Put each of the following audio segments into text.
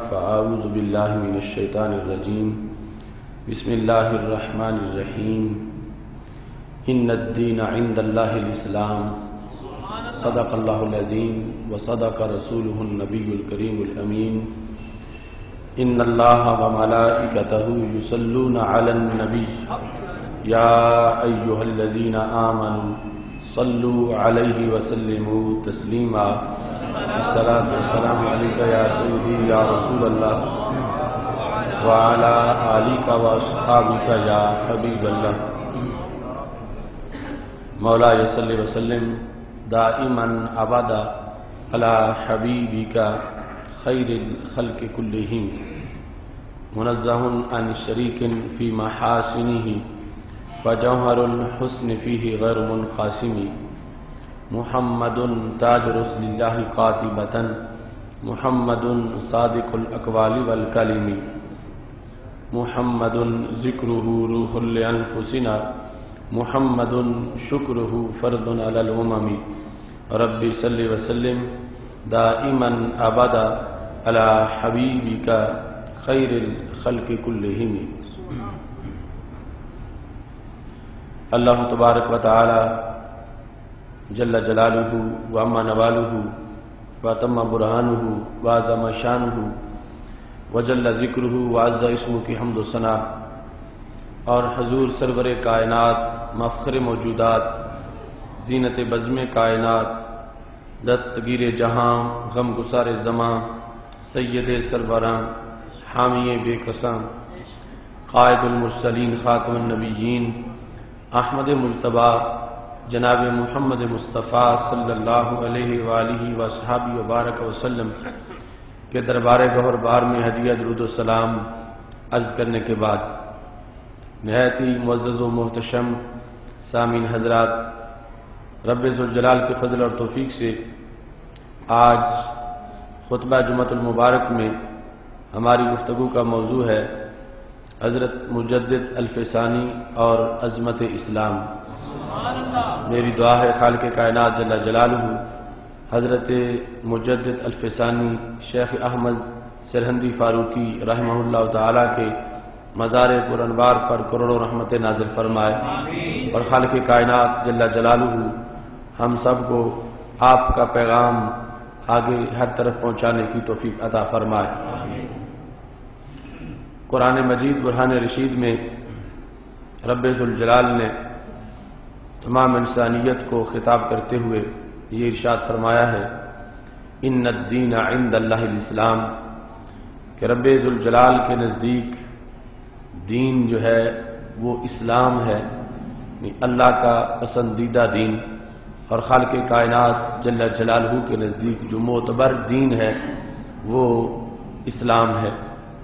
فأعوذ بالله من الشيطان الرجيم. بسم الله الرحمن الرحيم. إن الدين عند الله الإسلام. صدق الله العظيم وصدق رسوله النبي الكريم الأمين. إن الله وملائكته يصلون على النبي يا أيها الذين آمنوا صلوا عليه وسلموا تسليما. الصلاة والسلام عليك يا سيدي يا رسول الله وعلى آلك وأصحابك يا حبيب الله. مولاي صل وسلم دائما أبدا على حبيبك خير الخلق كلهم منزه عن شريك في محاسنه وجوهر الحسن فيه غير منقسم. محمد تاج رسل الله قاطبة محمد صادق الأقوال والكلم. محمد ذكره روح لأنفسنا محمد شكره فرض على الأمم. ربي صل وسلم دائما أبدا على حبيبك خير الخلق كلهم. اللہ تبارک و تعالی جل جلالہ وعم نوالہ وتم برہانہ وعظم شانہ وجل ذکرہ وعز اسمہ کی حمد و ثنا اور حضور سرور کائنات مفخر موجودات زینت بزم کائنات دستگیر جہاں غم گسار زماں سید سربراں حامی بے قسم قائد المرسلین خاتم النبیین احمد مجتبیٰ جناب محمد مصطفیٰ صلی اللہ علیہ وآلہ وصحبہ وبارک وسلم کے دربار گہر بار میں ہدیہ درود و سلام عرض کرنے کے بعد نہایت ہی معزز و محتشم سامعین حضرات، رب ذوالجلال کے فضل اور توفیق سے آج خطبہ جمعۃ المبارک میں ہماری گفتگو کا موضوع ہے حضرت مجدد الفسانی اور عظمت اسلام. میری دعا ہے خالق کائنات جل جلالہ حضرت مجدد الفسانی شیخ احمد سرہندی فاروقی رحمہ اللہ تعالی کے مزار پر انوار پر کروڑوں رحمت نازل فرمائے اور خالق کائنات جل جلالہ ہم سب کو آپ کا پیغام آگے ہر طرف پہنچانے کی توفیق عطا فرمائے. قرآن مجید برہان رشید میں رب ذوالجلال نے تمام انسانیت کو خطاب کرتے ہوئے یہ ارشاد فرمایا ہے ان الدین عند اللہ الاسلام، کہ رب ذوالجلال کے نزدیک دین جو ہے وہ اسلام ہے، اللہ کا پسندیدہ دین، اور خالق کائنات جل جلالہ کے نزدیک جو معتبر دین ہے وہ اسلام ہے.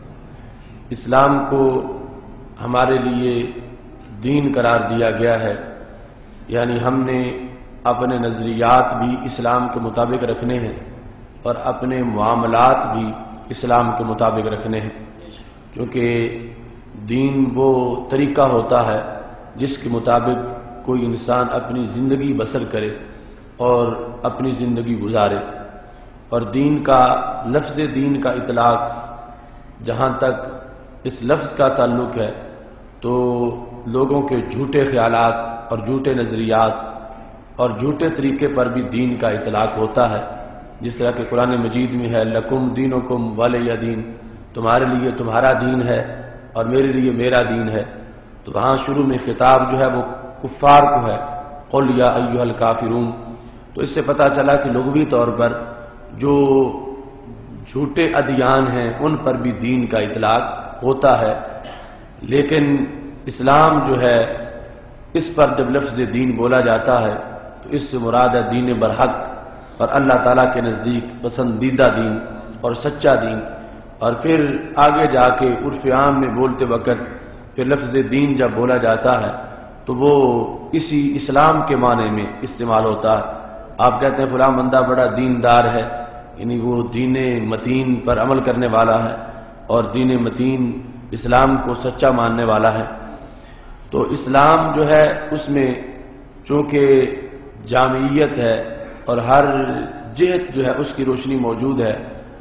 اسلام کو ہمارے لیے دین قرار دیا گیا ہے، یعنی ہم نے اپنے نظریات بھی اسلام کے مطابق رکھنے ہیں اور اپنے معاملات بھی اسلام کے مطابق رکھنے ہیں، کیونکہ دین وہ طریقہ ہوتا ہے جس کے مطابق کوئی انسان اپنی زندگی بسر کرے اور اپنی زندگی گزارے. اور دین کا لفظ دین کا اطلاق جہاں تک اس لفظ کا تعلق ہے تو لوگوں کے جھوٹے خیالات اور جھوٹے نظریات اور جھوٹے طریقے پر بھی دین کا اطلاق ہوتا ہے، جس طرح کہ قرآن مجید میں ہے لکم دینکم ولی دین، تمہارے لیے تمہارا دین ہے اور میرے لیے میرا دین ہے. تو وہاں شروع میں خطاب جو ہے وہ کفار کو ہے قل یا ایھا الکافرون. تو اس سے پتہ چلا کہ لغوی طور پر جو جھوٹے ادیان ہیں ان پر بھی دین کا اطلاق ہوتا ہے، لیکن اسلام جو ہے اس پر جب لفظ دین بولا جاتا ہے تو اس سے مراد ہے دین برحق اور اللہ تعالیٰ کے نزدیک پسندیدہ دین اور سچا دین. اور پھر آگے جا کے عرف عام میں بولتے وقت پھر لفظ دین جب بولا جاتا ہے تو وہ اسی اسلام کے معنی میں استعمال ہوتا ہے. آپ کہتے ہیں فلاں بندہ بڑا دیندار ہے، یعنی وہ دین متین پر عمل کرنے والا ہے اور دین متین اسلام کو سچا ماننے والا ہے. تو اسلام جو ہے اس میں چونکہ جامعیت ہے اور ہر جہت جو ہے اس کی روشنی موجود ہے،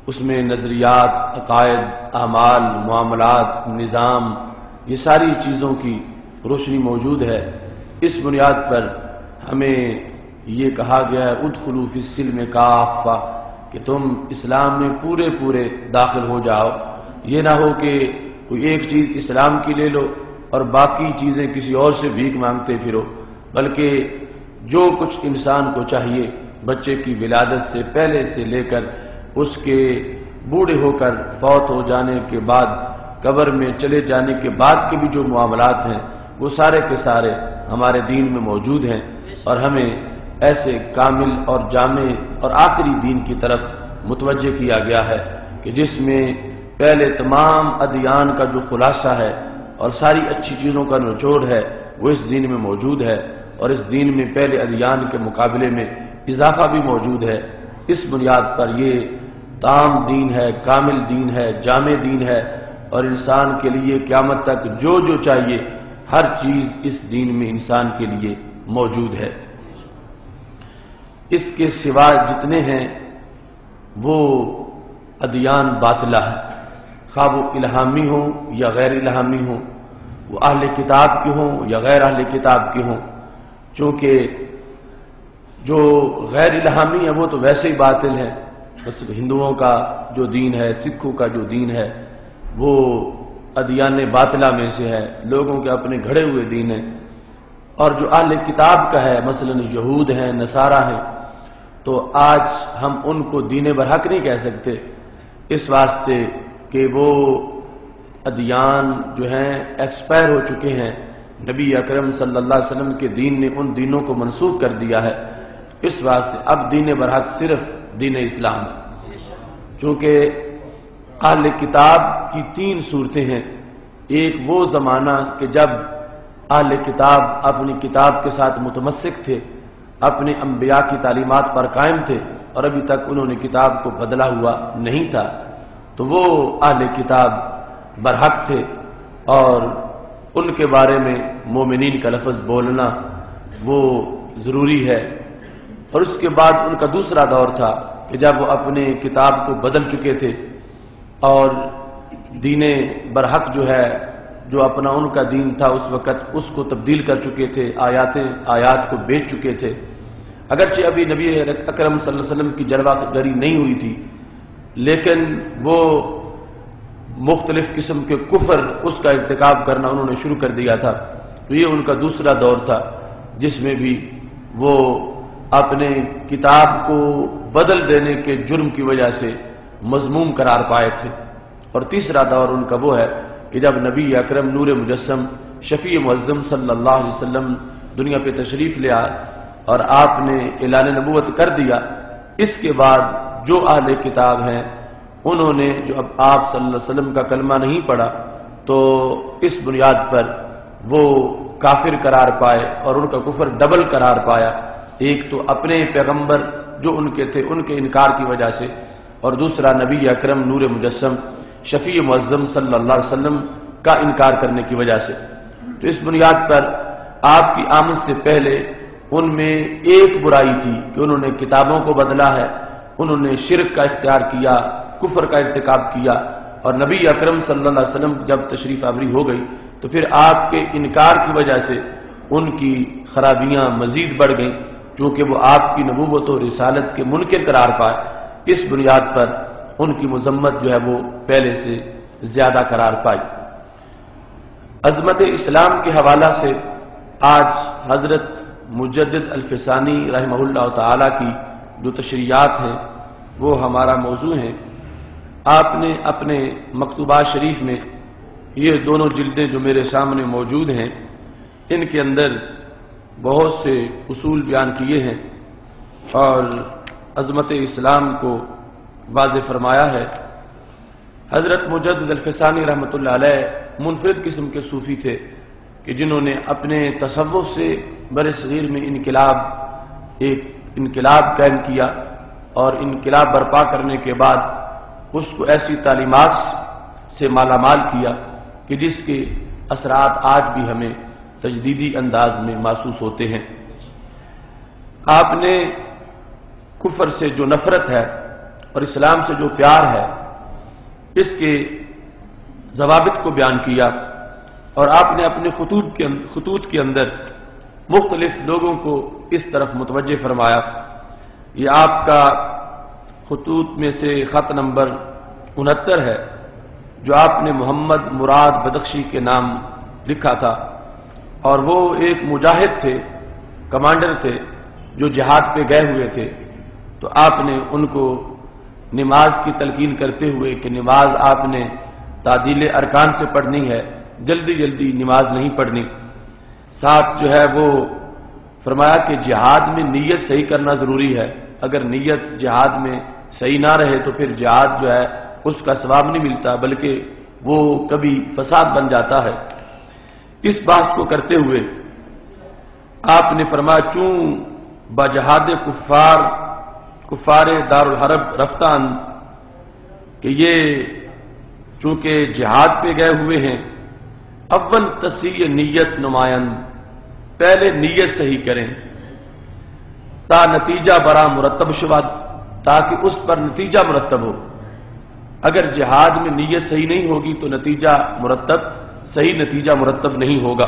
اس میں نظریات، عقائد، اعمال، معاملات، نظام، یہ ساری چیزوں کی روشنی موجود ہے۔ اس بنیاد پر ہمیں یہ کہا گیا ہے ادخلوا فی السلم کافہ، کہ تم اسلام میں پورے داخل ہو جاؤ۔ یہ نہ ہو کہ کوئی ایک چیز اسلام کی لے لو اور باقی چیزیں کسی اور سے بھیک مانگتے پھرو، بلکہ جو کچھ انسان کو چاہیے بچے کی ولادت سے پہلے سے لے کر اس کے بوڑھے ہو کر فوت ہو جانے کے بعد، قبر میں چلے جانے کے بعد کے بھی جو معاملات ہیں وہ سارے کے سارے ہمارے دین میں موجود ہیں، اور ہمیں ایسے کامل اور جامع اور آخری دین کی طرف متوجہ کیا گیا ہے کہ جس میں پہلے تمام ادیان کا جو خلاصہ ہے اور ساری اچھی چیزوں کا نچوڑ ہے وہ اس دین میں موجود ہے، اور اس دین میں پہلے ادیان کے مقابلے میں اضافہ بھی موجود ہے۔ اس بنیاد پر یہ تام دین ہے، کامل دین ہے، جامع دین ہے، اور انسان کے لیے قیامت تک جو چاہیے ہر چیز اس دین میں انسان کے لیے موجود ہے۔ اس کے سوا جتنے ہیں وہ ادیان باطلہ ہیں، خواہ وہ الہامی ہوں یا غیر الہامی ہوں، وہ اہل کتاب کے ہوں یا غیر اہل کتاب کے ہوں، چونکہ جو غیر الہامی ہے وہ تو ویسے ہی باطل ہے، بس ہندوؤں کا جو دین ہے، سکھوں کا جو دین ہے وہ ادیان باطلہ میں سے ہے، لوگوں کے اپنے گھڑے ہوئے دین ہیں۔ اور جو اہل کتاب کا ہے، مثلا یہود ہیں، نصارہ ہیں، تو آج ہم ان کو دین برحق نہیں کہہ سکتے، اس واسطے کہ وہ ادیان جو ہیں ایکسپائر ہو چکے ہیں، نبی اکرم صلی اللہ علیہ وسلم کے دین نے ان دینوں کو منسوخ کر دیا ہے، اس واسطے اب دین برحق صرف دین اسلام ہے۔ چونکہ اہل کتاب کی 3 صورتیں ہیں، ایک وہ زمانہ کہ جب اہل کتاب اپنی کتاب کے ساتھ متمسک تھے، اپنے انبیاء کی تعلیمات پر قائم تھے، اور ابھی تک انہوں نے کتاب کو بدلا ہوا نہیں تھا، تو وہ اہل کتاب برحق تھے، اور ان کے بارے میں مومنین کا لفظ بولنا وہ ضروری ہے۔ اور اس کے بعد ان کا دوسرا دور تھا کہ جب وہ اپنے کتاب کو بدل چکے تھے اور دین برحق جو ہے، جو اپنا ان کا دین تھا اس وقت اس کو تبدیل کر چکے تھے، آیات کو بیچ چکے تھے، اگرچہ ابھی نبی اکرم صلی اللہ علیہ وسلم کی جلوہ گری نہیں ہوئی تھی، لیکن وہ مختلف قسم کے کفر اس کا ارتکاب کرنا انہوں نے شروع کر دیا تھا۔ تو یہ ان کا دوسرا دور تھا جس میں بھی وہ اپنے کتاب کو بدل دینے کے جرم کی وجہ سے مذموم قرار پائے تھے۔ اور تیسرا دور ان کا وہ ہے کہ جب نبی اکرم نور مجسم شفیع معظم صلی اللہ علیہ وسلم دنیا پہ تشریف لے آئے اور آپ نے اعلان نبوت کر دیا، اس کے بعد جو اہل کتاب ہیں انہوں نے جو اب آپ صلی اللہ علیہ وسلم کا کلمہ نہیں پڑھا تو اس بنیاد پر وہ کافر قرار پائے اور ان کا کفر ڈبل قرار پایا، ایک تو اپنے پیغمبر جو ان کے تھے ان کے انکار کی وجہ سے، اور دوسرا نبی اکرم نور مجسم شفیع معظم صلی اللہ علیہ وسلم کا انکار کرنے کی وجہ سے۔ تو اس بنیاد پر آپ کی آمد سے پہلے ان میں ایک برائی تھی کہ انہوں نے کتابوں کو بدلا ہے، انہوں نے شرک کا اختیار کیا، کفر کا ارتکاب کیا، اور نبی اکرم صلی اللہ علیہ وسلم جب تشریف آوری ہو گئی تو پھر آپ کے انکار کی وجہ سے ان کی خرابیاں مزید بڑھ گئیں، کیونکہ وہ آپ کی نبوت و رسالت کے منکر قرار پائے، اس بنیاد پر ان کی مذمت جو ہے وہ پہلے سے زیادہ قرار پائی۔ عظمت اسلام کے حوالہ سے آج حضرت مجدد الفسانی رحمہ اللہ تعالی کی جو تشریحات ہیں وہ ہمارا موضوع ہیں۔ آپ نے اپنے مکتوبات شریف میں یہ دونوں جلدیں جو میرے سامنے موجود ہیں ان کے اندر بہت سے اصول بیان کیے ہیں اور عظمت اسلام کو واضح فرمایا ہے۔ حضرت مجدد الفسانی رحمۃ اللہ علیہ منفرد قسم کے صوفی تھے کہ جنہوں نے اپنے تصوف سے برِ صغیر میں ایک انقلاب قائم کیا اور انقلاب برپا کرنے کے بعد اس کو ایسی تعلیمات سے مالا مال کیا کہ جس کے اثرات آج بھی ہمیں تجدیدی انداز میں محسوس ہوتے ہیں۔ آپ نے کفر سے جو نفرت ہے اور اسلام سے جو پیار ہے اس کے ضوابط کو بیان کیا، اور آپ نے اپنے خطوط کے اندر مختلف لوگوں کو اس طرف متوجہ فرمایا۔ یہ آپ کا خطوط میں سے خط نمبر 69 ہے، جو آپ نے محمد مراد بدخشی کے نام لکھا تھا، اور وہ ایک مجاہد تھے، کمانڈر تھے، جو جہاد پہ گئے ہوئے تھے۔ تو آپ نے ان کو نماز کی تلقین کرتے ہوئے کہ نماز آپ نے تعدیل ارکان سے پڑھنی ہے، جلدی جلدی نماز نہیں پڑھنی۔ ساتھ جو ہے وہ فرمایا کہ جہاد میں نیت صحیح کرنا ضروری ہے، اگر نیت جہاد میں صحیح نہ رہے تو پھر جہاد جو ہے اس کا ثواب نہیں ملتا، بلکہ وہ کبھی فساد بن جاتا ہے۔ اس بات کو کرتے ہوئے آپ نے فرمایا چوں بجہاد کفار دار الحرب رفتان، کہ یہ چونکہ جہاد پہ گئے ہوئے ہیں، اول تصحیح نیت نمائند، پہلے نیت صحیح کریں تا نتیجہ برا مرتب شود، تاکہ اس پر نتیجہ مرتب ہو۔ اگر جہاد میں نیت صحیح نہیں ہوگی تو صحیح نتیجہ مرتب نہیں ہوگا۔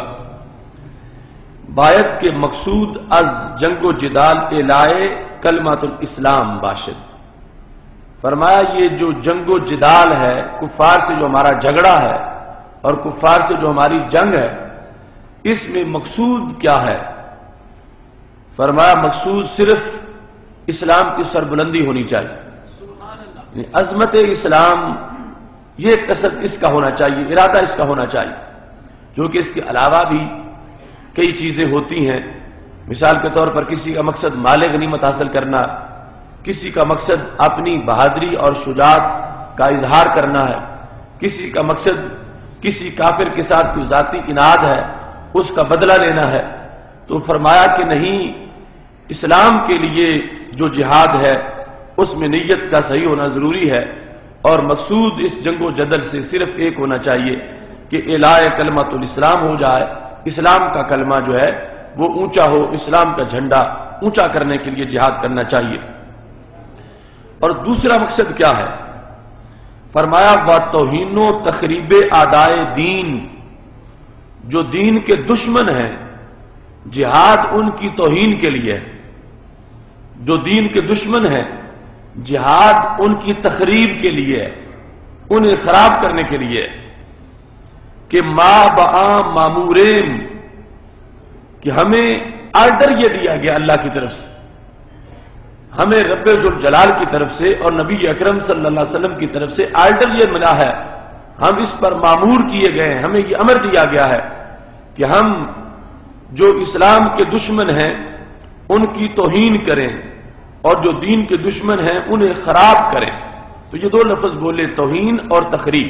بایت کے مقصود از جنگ و جدال اعلائے کلمۃ الاسلام باشد، فرمایا یہ جو جنگ و جدال ہے، کفار سے جو ہمارا جھگڑا ہے اور کفار سے جو ہماری جنگ ہے، اس میں مقصود کیا ہے؟ فرمایا مقصود صرف اسلام کی سربلندی ہونی چاہیے، عظمت اسلام، یہ قصد اس کا ہونا چاہیے، ارادہ اس کا ہونا چاہیے، جو کہ اس کے علاوہ بھی کئی چیزیں ہوتی ہیں۔ مثال کے طور پر کسی کا مقصد مال غنیمت حاصل کرنا، کسی کا مقصد اپنی بہادری اور شجاعت کا اظہار کرنا ہے، کسی کا مقصد کسی کافر کے ساتھ کوئی ذاتی اناد ہے، اس کا بدلہ لینا ہے۔ تو فرمایا کہ نہیں، اسلام کے لیے جو جہاد ہے اس میں نیت کا صحیح ہونا ضروری ہے، اور مقصود اس جنگ و جدل سے صرف ایک ہونا چاہیے کہ اعلاء کلمۃ الاسلام ہو جائے، اسلام کا کلمہ جو ہے وہ اونچا ہو، اسلام کا جھنڈا اونچا کرنے کے لیے جہاد کرنا چاہیے۔ اور دوسرا مقصد کیا ہے؟ فرمایا و توہین و تخریب اعدائے دین، جو دین کے دشمن ہیں، جہاد ان کی توہین کے لیے ہے۔ جو دین کے دشمن ہیں، جہاد ان کی تخریب کے لیے ہے، انہیں خراب کرنے کے لیے ہے۔ کہ ما بعام مامورین، کہ ہمیں آرڈر یہ دیا گیا اللہ کی طرف سے، ہمیں رب ذوالجلال کی طرف سے اور نبی اکرم صلی اللہ علیہ وسلم کی طرف سے آرڈر یہ ملا ہے، ہم اس پر مامور کیے گئے ہیں، ہمیں یہ امر دیا گیا ہے کہ ہم جو اسلام کے دشمن ہیں ان کی توہین کریں، اور جو دین کے دشمن ہیں انہیں خراب کریں۔ تو یہ دو لفظ بولے، توہین اور تخریب۔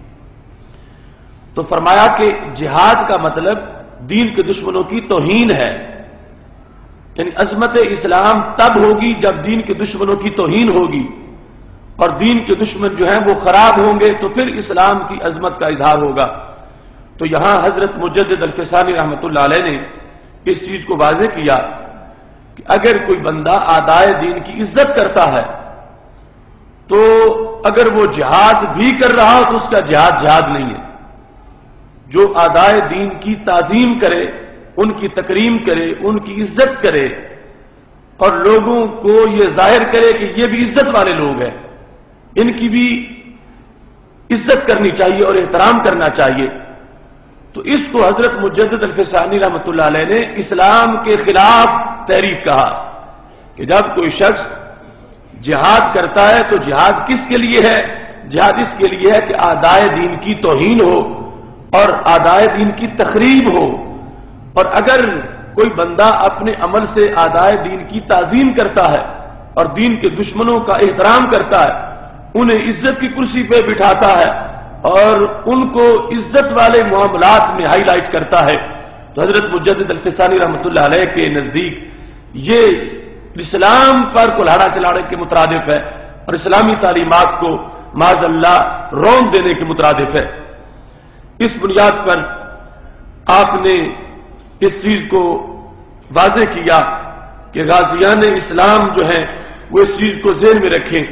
تو فرمایا کہ جہاد کا مطلب دین کے دشمنوں کی توہین ہے، یعنی عظمت اسلام تب ہوگی جب دین کے دشمنوں کی توہین ہوگی، اور دین کے دشمن جو ہیں وہ خراب ہوں گے، تو پھر اسلام کی عظمت کا اظہار ہوگا۔ تو یہاں حضرت مجدد الفسانی رحمۃ اللہ علیہ نے اس چیز کو واضح کیا کہ اگر کوئی بندہ اعدائے دین کی عزت کرتا ہے، تو اگر وہ جہاد بھی کر رہا ہو تو اس کا جہاد نہیں ہے۔ جو اعدائے دین کی تعظیم کرے، ان کی تکریم کرے، ان کی عزت کرے، اور لوگوں کو یہ ظاہر کرے کہ یہ بھی عزت والے لوگ ہیں، ان کی بھی عزت کرنی چاہیے اور احترام کرنا چاہیے، تو اس کو حضرت مجدد الفسانی رحمۃ اللہ علیہ نے اسلام کے خلاف تحریک کہا کہ جب کوئی شخص جہاد کرتا ہے تو جہاد کس کے لیے ہے؟ جہاد اس کے لیے ہے کہ اعدائے دین کی توہین ہو اور اعدائے دین کی تخریب ہو۔ اور اگر کوئی بندہ اپنے عمل سے اعدائے دین کی تعظیم کرتا ہے اور دین کے دشمنوں کا احترام کرتا ہے، انہیں عزت کی کرسی پہ بٹھاتا ہے اور ان کو عزت والے معاملات میں ہائی لائٹ کرتا ہے، تو حضرت مجدد الفسانی رحمۃ اللہ علیہ کے نزدیک یہ اسلام پر کلہاڑا چلانے کے مترادف ہے اور اسلامی تعلیمات کو معاذ اللہ رون دینے کے مترادف ہے۔ اس بنیاد پر آپ نے اس چیز کو واضح کیا کہ غازیان اسلام جو ہیں وہ اس چیز کو ذہن میں رکھیں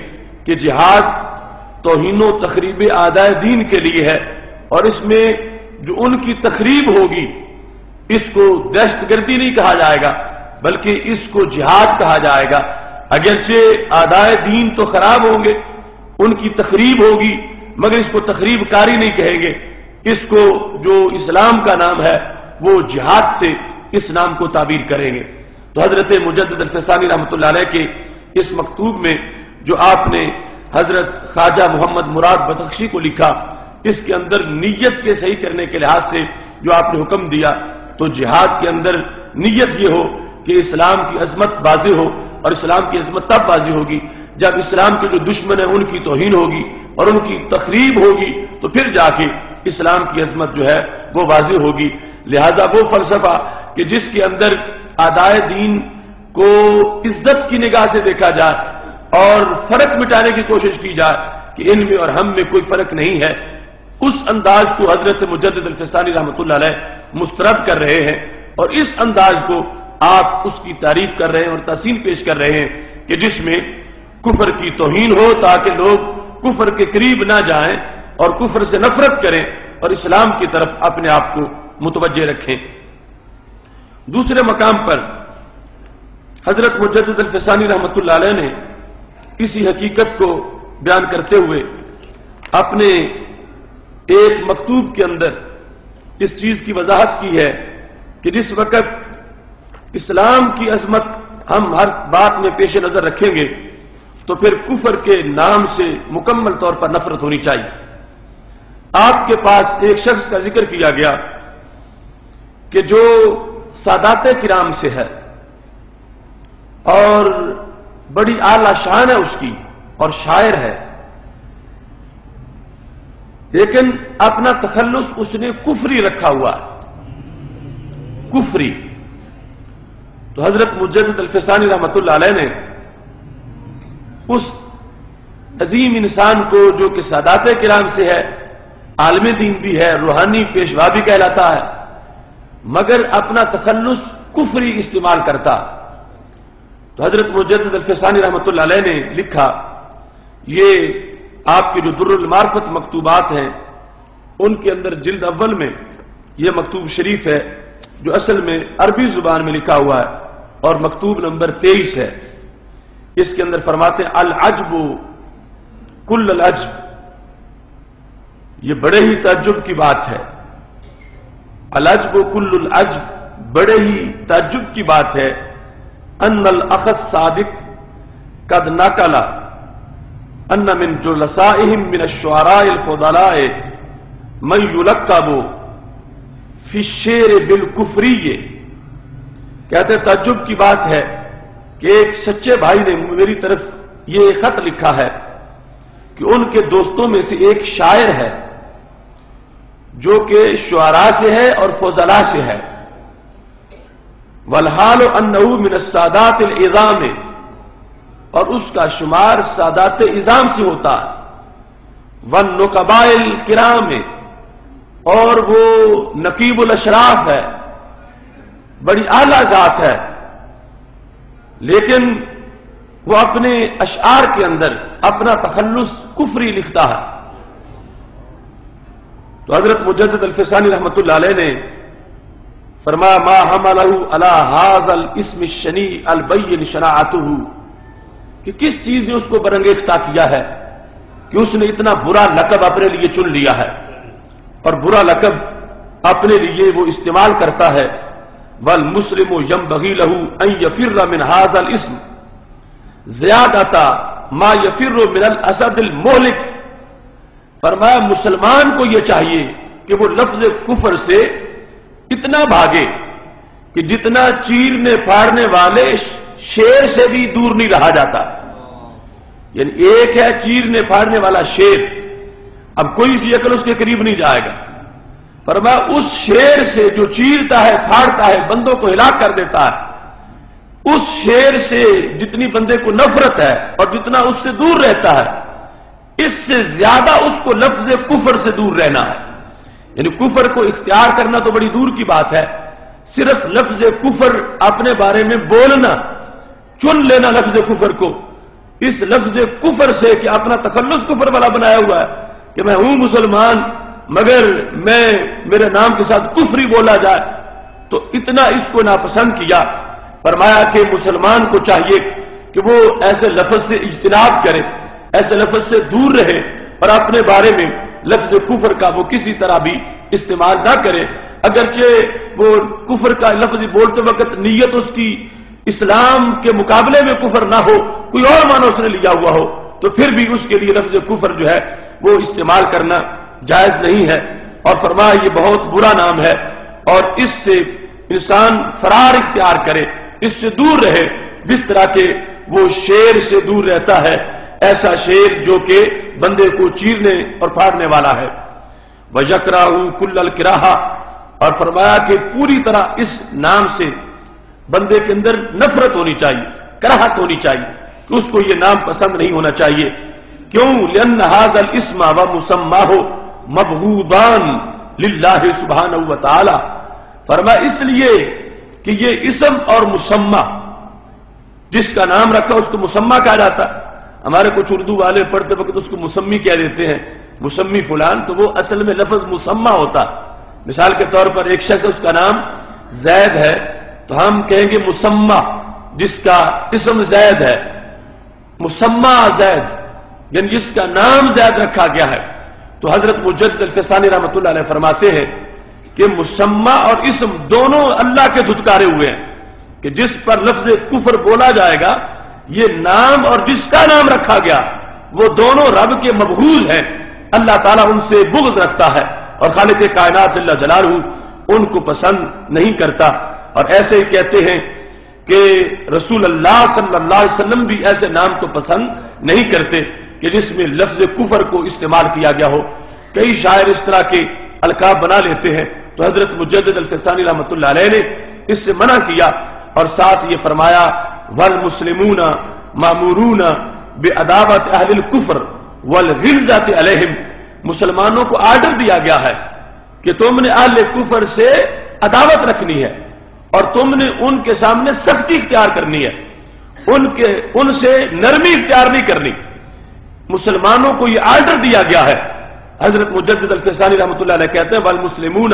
کہ جہاد توہین و تخریب اعدائے دین کے لیے ہے، اور اس میں جو ان کی تخریب ہوگی اس کو دہشت گردی نہیں کہا جائے گا بلکہ اس کو جہاد کہا جائے گا۔ اگرچہ اعدائے دین تو خراب ہوں گے، ان کی تخریب ہوگی، مگر اس کو تخریب کاری نہیں کہیں گے، اس کو جو اسلام کا نام ہے وہ جہاد سے اس نام کو تعبیر کریں گے۔ تو حضرت مجدد الفسانی رحمۃ اللہ علیہ کے اس مکتوب میں جو آپ نے حضرت خواجہ محمد مراد بدخشی کو لکھا، اس کے اندر نیت کے صحیح کرنے کے لحاظ سے جو آپ نے حکم دیا، تو جہاد کے اندر نیت یہ ہو کہ اسلام کی عظمت واضح ہو، اور اسلام کی عظمت تب واضح ہوگی جب اسلام کے جو دشمن ہیں ان کی توہین ہوگی اور ان کی تخریب ہوگی، تو پھر جا کے اسلام کی عظمت جو ہے وہ واضح ہوگی۔ لہذا وہ فلسفہ کہ جس کے اندر اعدائے دین کو عزت کی نگاہ سے دیکھا جائے اور فرق مٹانے کی کوشش کی جائے کہ ان میں اور ہم میں کوئی فرق نہیں ہے، اس انداز کو حضرت مجدد الفسانی رحمۃ اللہ علیہ مسترد کر رہے ہیں، اور اس انداز کو آپ اس کی تعریف کر رہے ہیں اور تحسین پیش کر رہے ہیں کہ جس میں کفر کی توہین ہو تاکہ لوگ کفر کے قریب نہ جائیں اور کفر سے نفرت کریں اور اسلام کی طرف اپنے آپ کو متوجہ رکھیں۔ دوسرے مقام پر حضرت مجدد الفسانی رحمۃ اللہ علیہ نے اسی حقیقت کو بیان کرتے ہوئے اپنے ایک مکتوب کے اندر اس چیز کی وضاحت کی ہے کہ جس وقت اسلام کی عظمت ہم ہر بات میں پیش نظر رکھیں گے تو پھر کفر کے نام سے مکمل طور پر نفرت ہونی چاہیے۔ آپ کے پاس ایک شخص کا ذکر کیا گیا کہ جو سادات کرام سے ہے اور بڑی اعلی شان ہے اس کی اور شاعر ہے، لیکن اپنا تخلص اس نے کفری رکھا ہوا ہے، کفری۔ تو حضرت مجدد الفسانی رحمۃ اللہ علیہ نے اس عظیم انسان کو جو کہ سادات کرام سے ہے، عالم دین بھی ہے، روحانی پیشوا بھی کہلاتا ہے، مگر اپنا تخلص کفری استعمال کرتا، تو حضرت مجدد الفسانی رحمۃ اللہ علیہ نے لکھا، یہ آپ کے جو در المعرفت مکتوبات ہیں ان کے اندر جلد اول میں یہ مکتوب شریف ہے جو اصل میں عربی زبان میں لکھا ہوا ہے اور مکتوب نمبر 23 ہے۔ اس کے اندر فرماتے ہیں العجب کل العجب، یہ بڑے ہی تعجب کی بات ہے، العجب کل العجب، بڑے ہی تعجب کی بات ہے، ان الاخ الصادق قد نقل ان من جلسائهم من الشعراء الفضلاء من يلقب في الشعر بالكفري، کہتے ہیں تعجب کی بات ہے کہ ایک سچے بھائی نے میری طرف یہ خط لکھا ہے کہ ان کے دوستوں میں سے ایک شاعر ہے جو کہ شعراء سے ہے اور فضلاء سے ہے، والحال انه من السادات العظام، اور اس کا شمار سادات اعظام سے ہوتا ہے، والنقباء الکرام، اور وہ نقیب الاشراف ہے، بڑی اعلی ذات ہے، لیکن وہ اپنے اشعار کے اندر اپنا تخلص کفری لکھتا ہے۔ تو حضرت مجدد الفسانی رحمۃ اللہ علیہ نے فرمایا ما حملہ علی ھذا الاسم الشنیع البین شناعتہ، کہ کس چیز نے اس کو برانگیختہ کیا ہے کہ اس نے اتنا برا لقب اپنے لیے چن لیا ہے، اور برا لقب اپنے لیے وہ استعمال کرتا ہے۔ والمسلم ينبغي له ان يفر من هذا الاسم زیادۃ ما يفر من الاسد المهلك، فرمایا مسلمان کو یہ چاہیے کہ وہ لفظ کفر سے اتنا بھاگے کہ جتنا چیرنے پھاڑنے والے شیر سے بھی دور نہیں رہا جاتا، یعنی ایک ہے چیرنے پھاڑنے والا شیر، اب کوئی سی عقل اس کے قریب نہیں جائے گا، فرمایا اس شیر سے جو چیرتا ہے پھاڑتا ہے بندوں کو ہلاک کر دیتا ہے، اس شیر سے جتنی بندے کو نفرت ہے اور جتنا اس سے دور رہتا ہے، اس سے زیادہ اس کو لفظ کفر سے دور رہنا ہے، یعنی کفر کو اختیار کرنا تو بڑی دور کی بات ہے، صرف لفظ کفر اپنے بارے میں بولنا، چن لینا لفظ کفر کو، इस लफ्ज कुफर से कि अपना तखल्लुस कुफर वाला बनाया हुआ है कि मैं हूं मुसलमान मगर मेरे नाम के साथ कुफरी बोला जाए, तो इतना इसको नापसंद किया। फरमाया कि मुसलमान को चाहिए कि वो ऐसे लफ्ज से इज्तिनाब करे, ऐसे लफ्ज से दूर रहे और अपने बारे में लफ्ज कुफर का वो किसी तरह भी इस्तेमाल ना करे। अगरचे वो कुफर का लफ्ज बोलते वक्त नीयत उसकी इस्लाम के मुकाबले में कुफर ना हो, कोई और मानो उसने लिया हुआ हो, तो फिर भी उसके लिए लफ्ज कुफर जो है वो इस्तेमाल करना जायज नहीं है। और फरमाया ये बहुत बुरा नाम है और इससे इंसान फरार इख्तियार करे, इससे दूर रहे, जिस तरह के वो शेर से दूर रहता है, ऐसा शेर जो कि बंदे को चीरने और फाड़ने वाला है। वयकराहु कुल्लल किराहा, और फरमाया कि पूरी तरह इस नाम से बंदे के अंदर नफरत होनी चाहिए, कराहत होनी चाहिए, कि उसको ये नाम पसंद नहीं होना चाहिए। क्यों? लिअन्न हाज़ल इस्मा व मुसम्माहु मबगूदान लिल्लाहि सुब्हानहु व तआला। फरमाया इसलिए कि ये इस्म और मुसम्मा, जिसका नाम रखा उसको मुसम्मा कहा जाता। हमारे कुछ उर्दू वाले पढ़ते वक्त उसको मुसम्मी कह देते हैं, मुसम्मी फुलान, तो वो असल में लफ्ज मुसम्मा होता। मिसाल के तौर पर एक शख्स उसका नाम जैद है तो हम कहेंगे मुसम्मा, जिसका इस्म जैद है, मुसम्मा जैद, यानी जिसका नाम जैद रखा गया है। तो हजरत मुजद्दिद अल-फ़सानी रहमतुल्लाह अलैह फरमाते हैं कि मुसम्मा और इस्म दोनों अल्लाह के धुतकारे हुए हैं, कि जिस पर लफ्ज कुफर बोला जाएगा, ये नाम और जिसका नाम रखा गया वो दोनों रब के मबगूज हैं। अल्लाह ताला उनसे बुग़्ज़ रखता है और खालिक कायनात जल्ल जलालहू उनको पसंद नहीं करता। और ऐसे ही कहते हैं कि रसूल अल्लाह सल्लल्लाहु अलैहि वसल्लम भी ऐसे नाम को पसंद नहीं करते कि जिसमें लफ्ज कुफर को इस्तेमाल किया गया हो। कई शायर इस तरह के अलकाब बना लेते हैं, तो हजरत मुजद्दिद अल-फ़सानी रहमतुल्लाह अलैह ने इससे मना किया और साथ ये फरमाया वल मुस्लिमून मामूरून बिअदावत अहलिल कुफ्र वल गिल्ज़ति अलैहिम, मुसलमानों को आर्डर दिया गया है कि तुमने अहले कुफर से अदावत रखनी है और तुमने उनके सामने सख्ती इख्तियार करनी है, उनसे नरमी इख्तियार नहीं करनी। मुसलमानों को यह आर्डर दिया गया है। हजरत मुजद्दिद अल-फ़सानी रहमतुल्लाह अलैह कहते हैं वल मुस्लिमून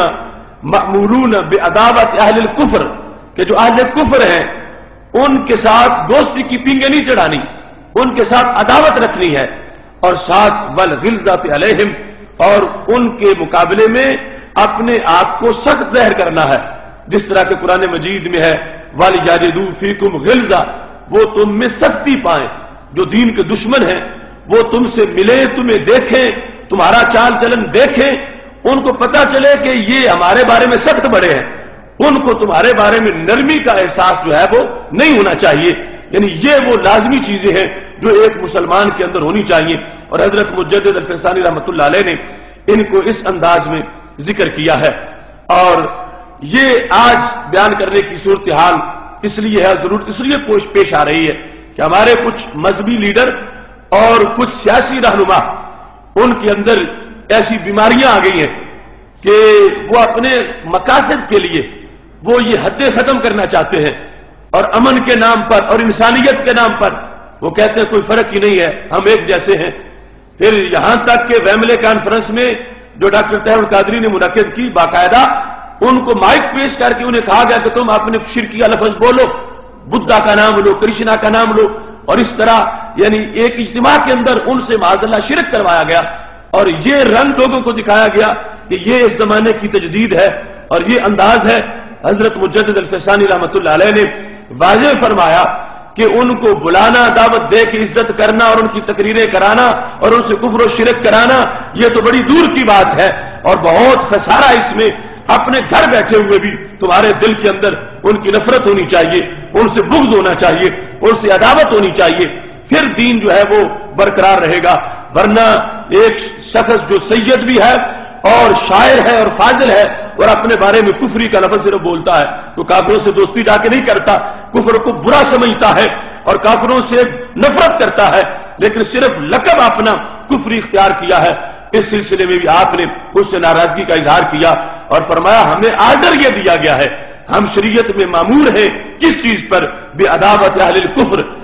मामूरून बिअदावत अहलिल कुफ्र, कि जो अहले कुफ्र हैं उनके साथ दोस्ती की पींगे नहीं चढ़ानी, उनके साथ अदावत रखनी है, और साथ वल गिल्ज़ति अलैहिम, और उनके मुकाबले में अपने आप को सख्त ज़ाहिर करना है। जिस तरह के कुरान मजीद में है वल याजिदू फीकुम गिल्ज़ा, वो तुम में सख्ती पाए, जो दीन के दुश्मन हैं वो तुमसे मिले, तुम्हें देखें, तुम्हारा चाल चलन देखें, उनको पता चले कि ये हमारे बारे में सख्त बड़े हैं, उनको तुम्हारे बारे में नरमी का एहसास जो है वो नहीं होना चाहिए। यानी ये वो लाजमी चीजें हैं जो एक मुसलमान के अंदर होनी चाहिए। और हजरत मुजद्दिद अल-फ़सानी रहमतुल्लाह अलैह ने इनको इस अंदाज में जिक्र किया है। और ये आज बयान करने की सूरत हाल इसलिए है, जरूरत इसलिए पेश आ रही है कि हमारे कुछ मजहबी लीडर और कुछ सियासी रहनुमा, उनके अंदर ऐसी बीमारियां आ गई हैं कि वो अपने मकासद के लिए वो ये हदें खत्म करना चाहते हैं, और अमन के नाम पर और इंसानियत के नाम पर वो कहते हैं कोई फर्क ही नहीं है, हम एक जैसे हैं। फिर यहां तक कि वेमले कॉन्फ्रेंस में जो डॉक्टर तैयब कादरी ने मुनक्किद की, बाकायदा उनको माइक पेश करके उन्हें कहा गया कि तुम अपने शिरकिया लफ्ज बोलो, बुद्धा का नाम लो, कृष्णा का नाम लो, और इस तरह यानी एक इज्तिमा के अंदर उनसे माज़अल्लाह शिरक करवाया गया और ये रंग लोगों को दिखाया गया कि ये इस जमाने की तजदीद है और ये अंदाज है। हजरत मुजद्दिद अल-फ़सानी रहमतुल्लाह अलैह ने वाज़ेह फरमाया कि उनको बुलाना, दावत दे के इज्जत करना और उनकी तकरीरें कराना और उनसे कुफ्र और शिरक कराना, ये तो बड़ी दूर की बात है और बहुत खसारा इसमें। अपने घर बैठे हुए भी तुम्हारे दिल के अंदर उनकी नफरत होनी चाहिए, उनसे बुग़्ज़ होना चाहिए, उनसे अदावत होनी चाहिए, फिर दीन जो है वो बरकरार रहेगा। वरना एक शख्स जो सैयद भी है और शायर है और फाजिल है और अपने बारे में कुफरी का लफ्ज़ सिर्फ बोलता है, तो काफिरों से दोस्ती जाके नहीं करता, कुफर को बुरा समझता है और काफिरों से नफरत करता है, लेकिन सिर्फ लक़ब अपना कुफरी इख्तियार किया है। इस सिलसिले में भी आपने उससे नाराजगी का इजहार किया और फरमाया हमें आर्डर यह दिया गया है, हम शरीयत में मामूर हैं किस चीज पर, बेअदावत अहलिल कुफ्र,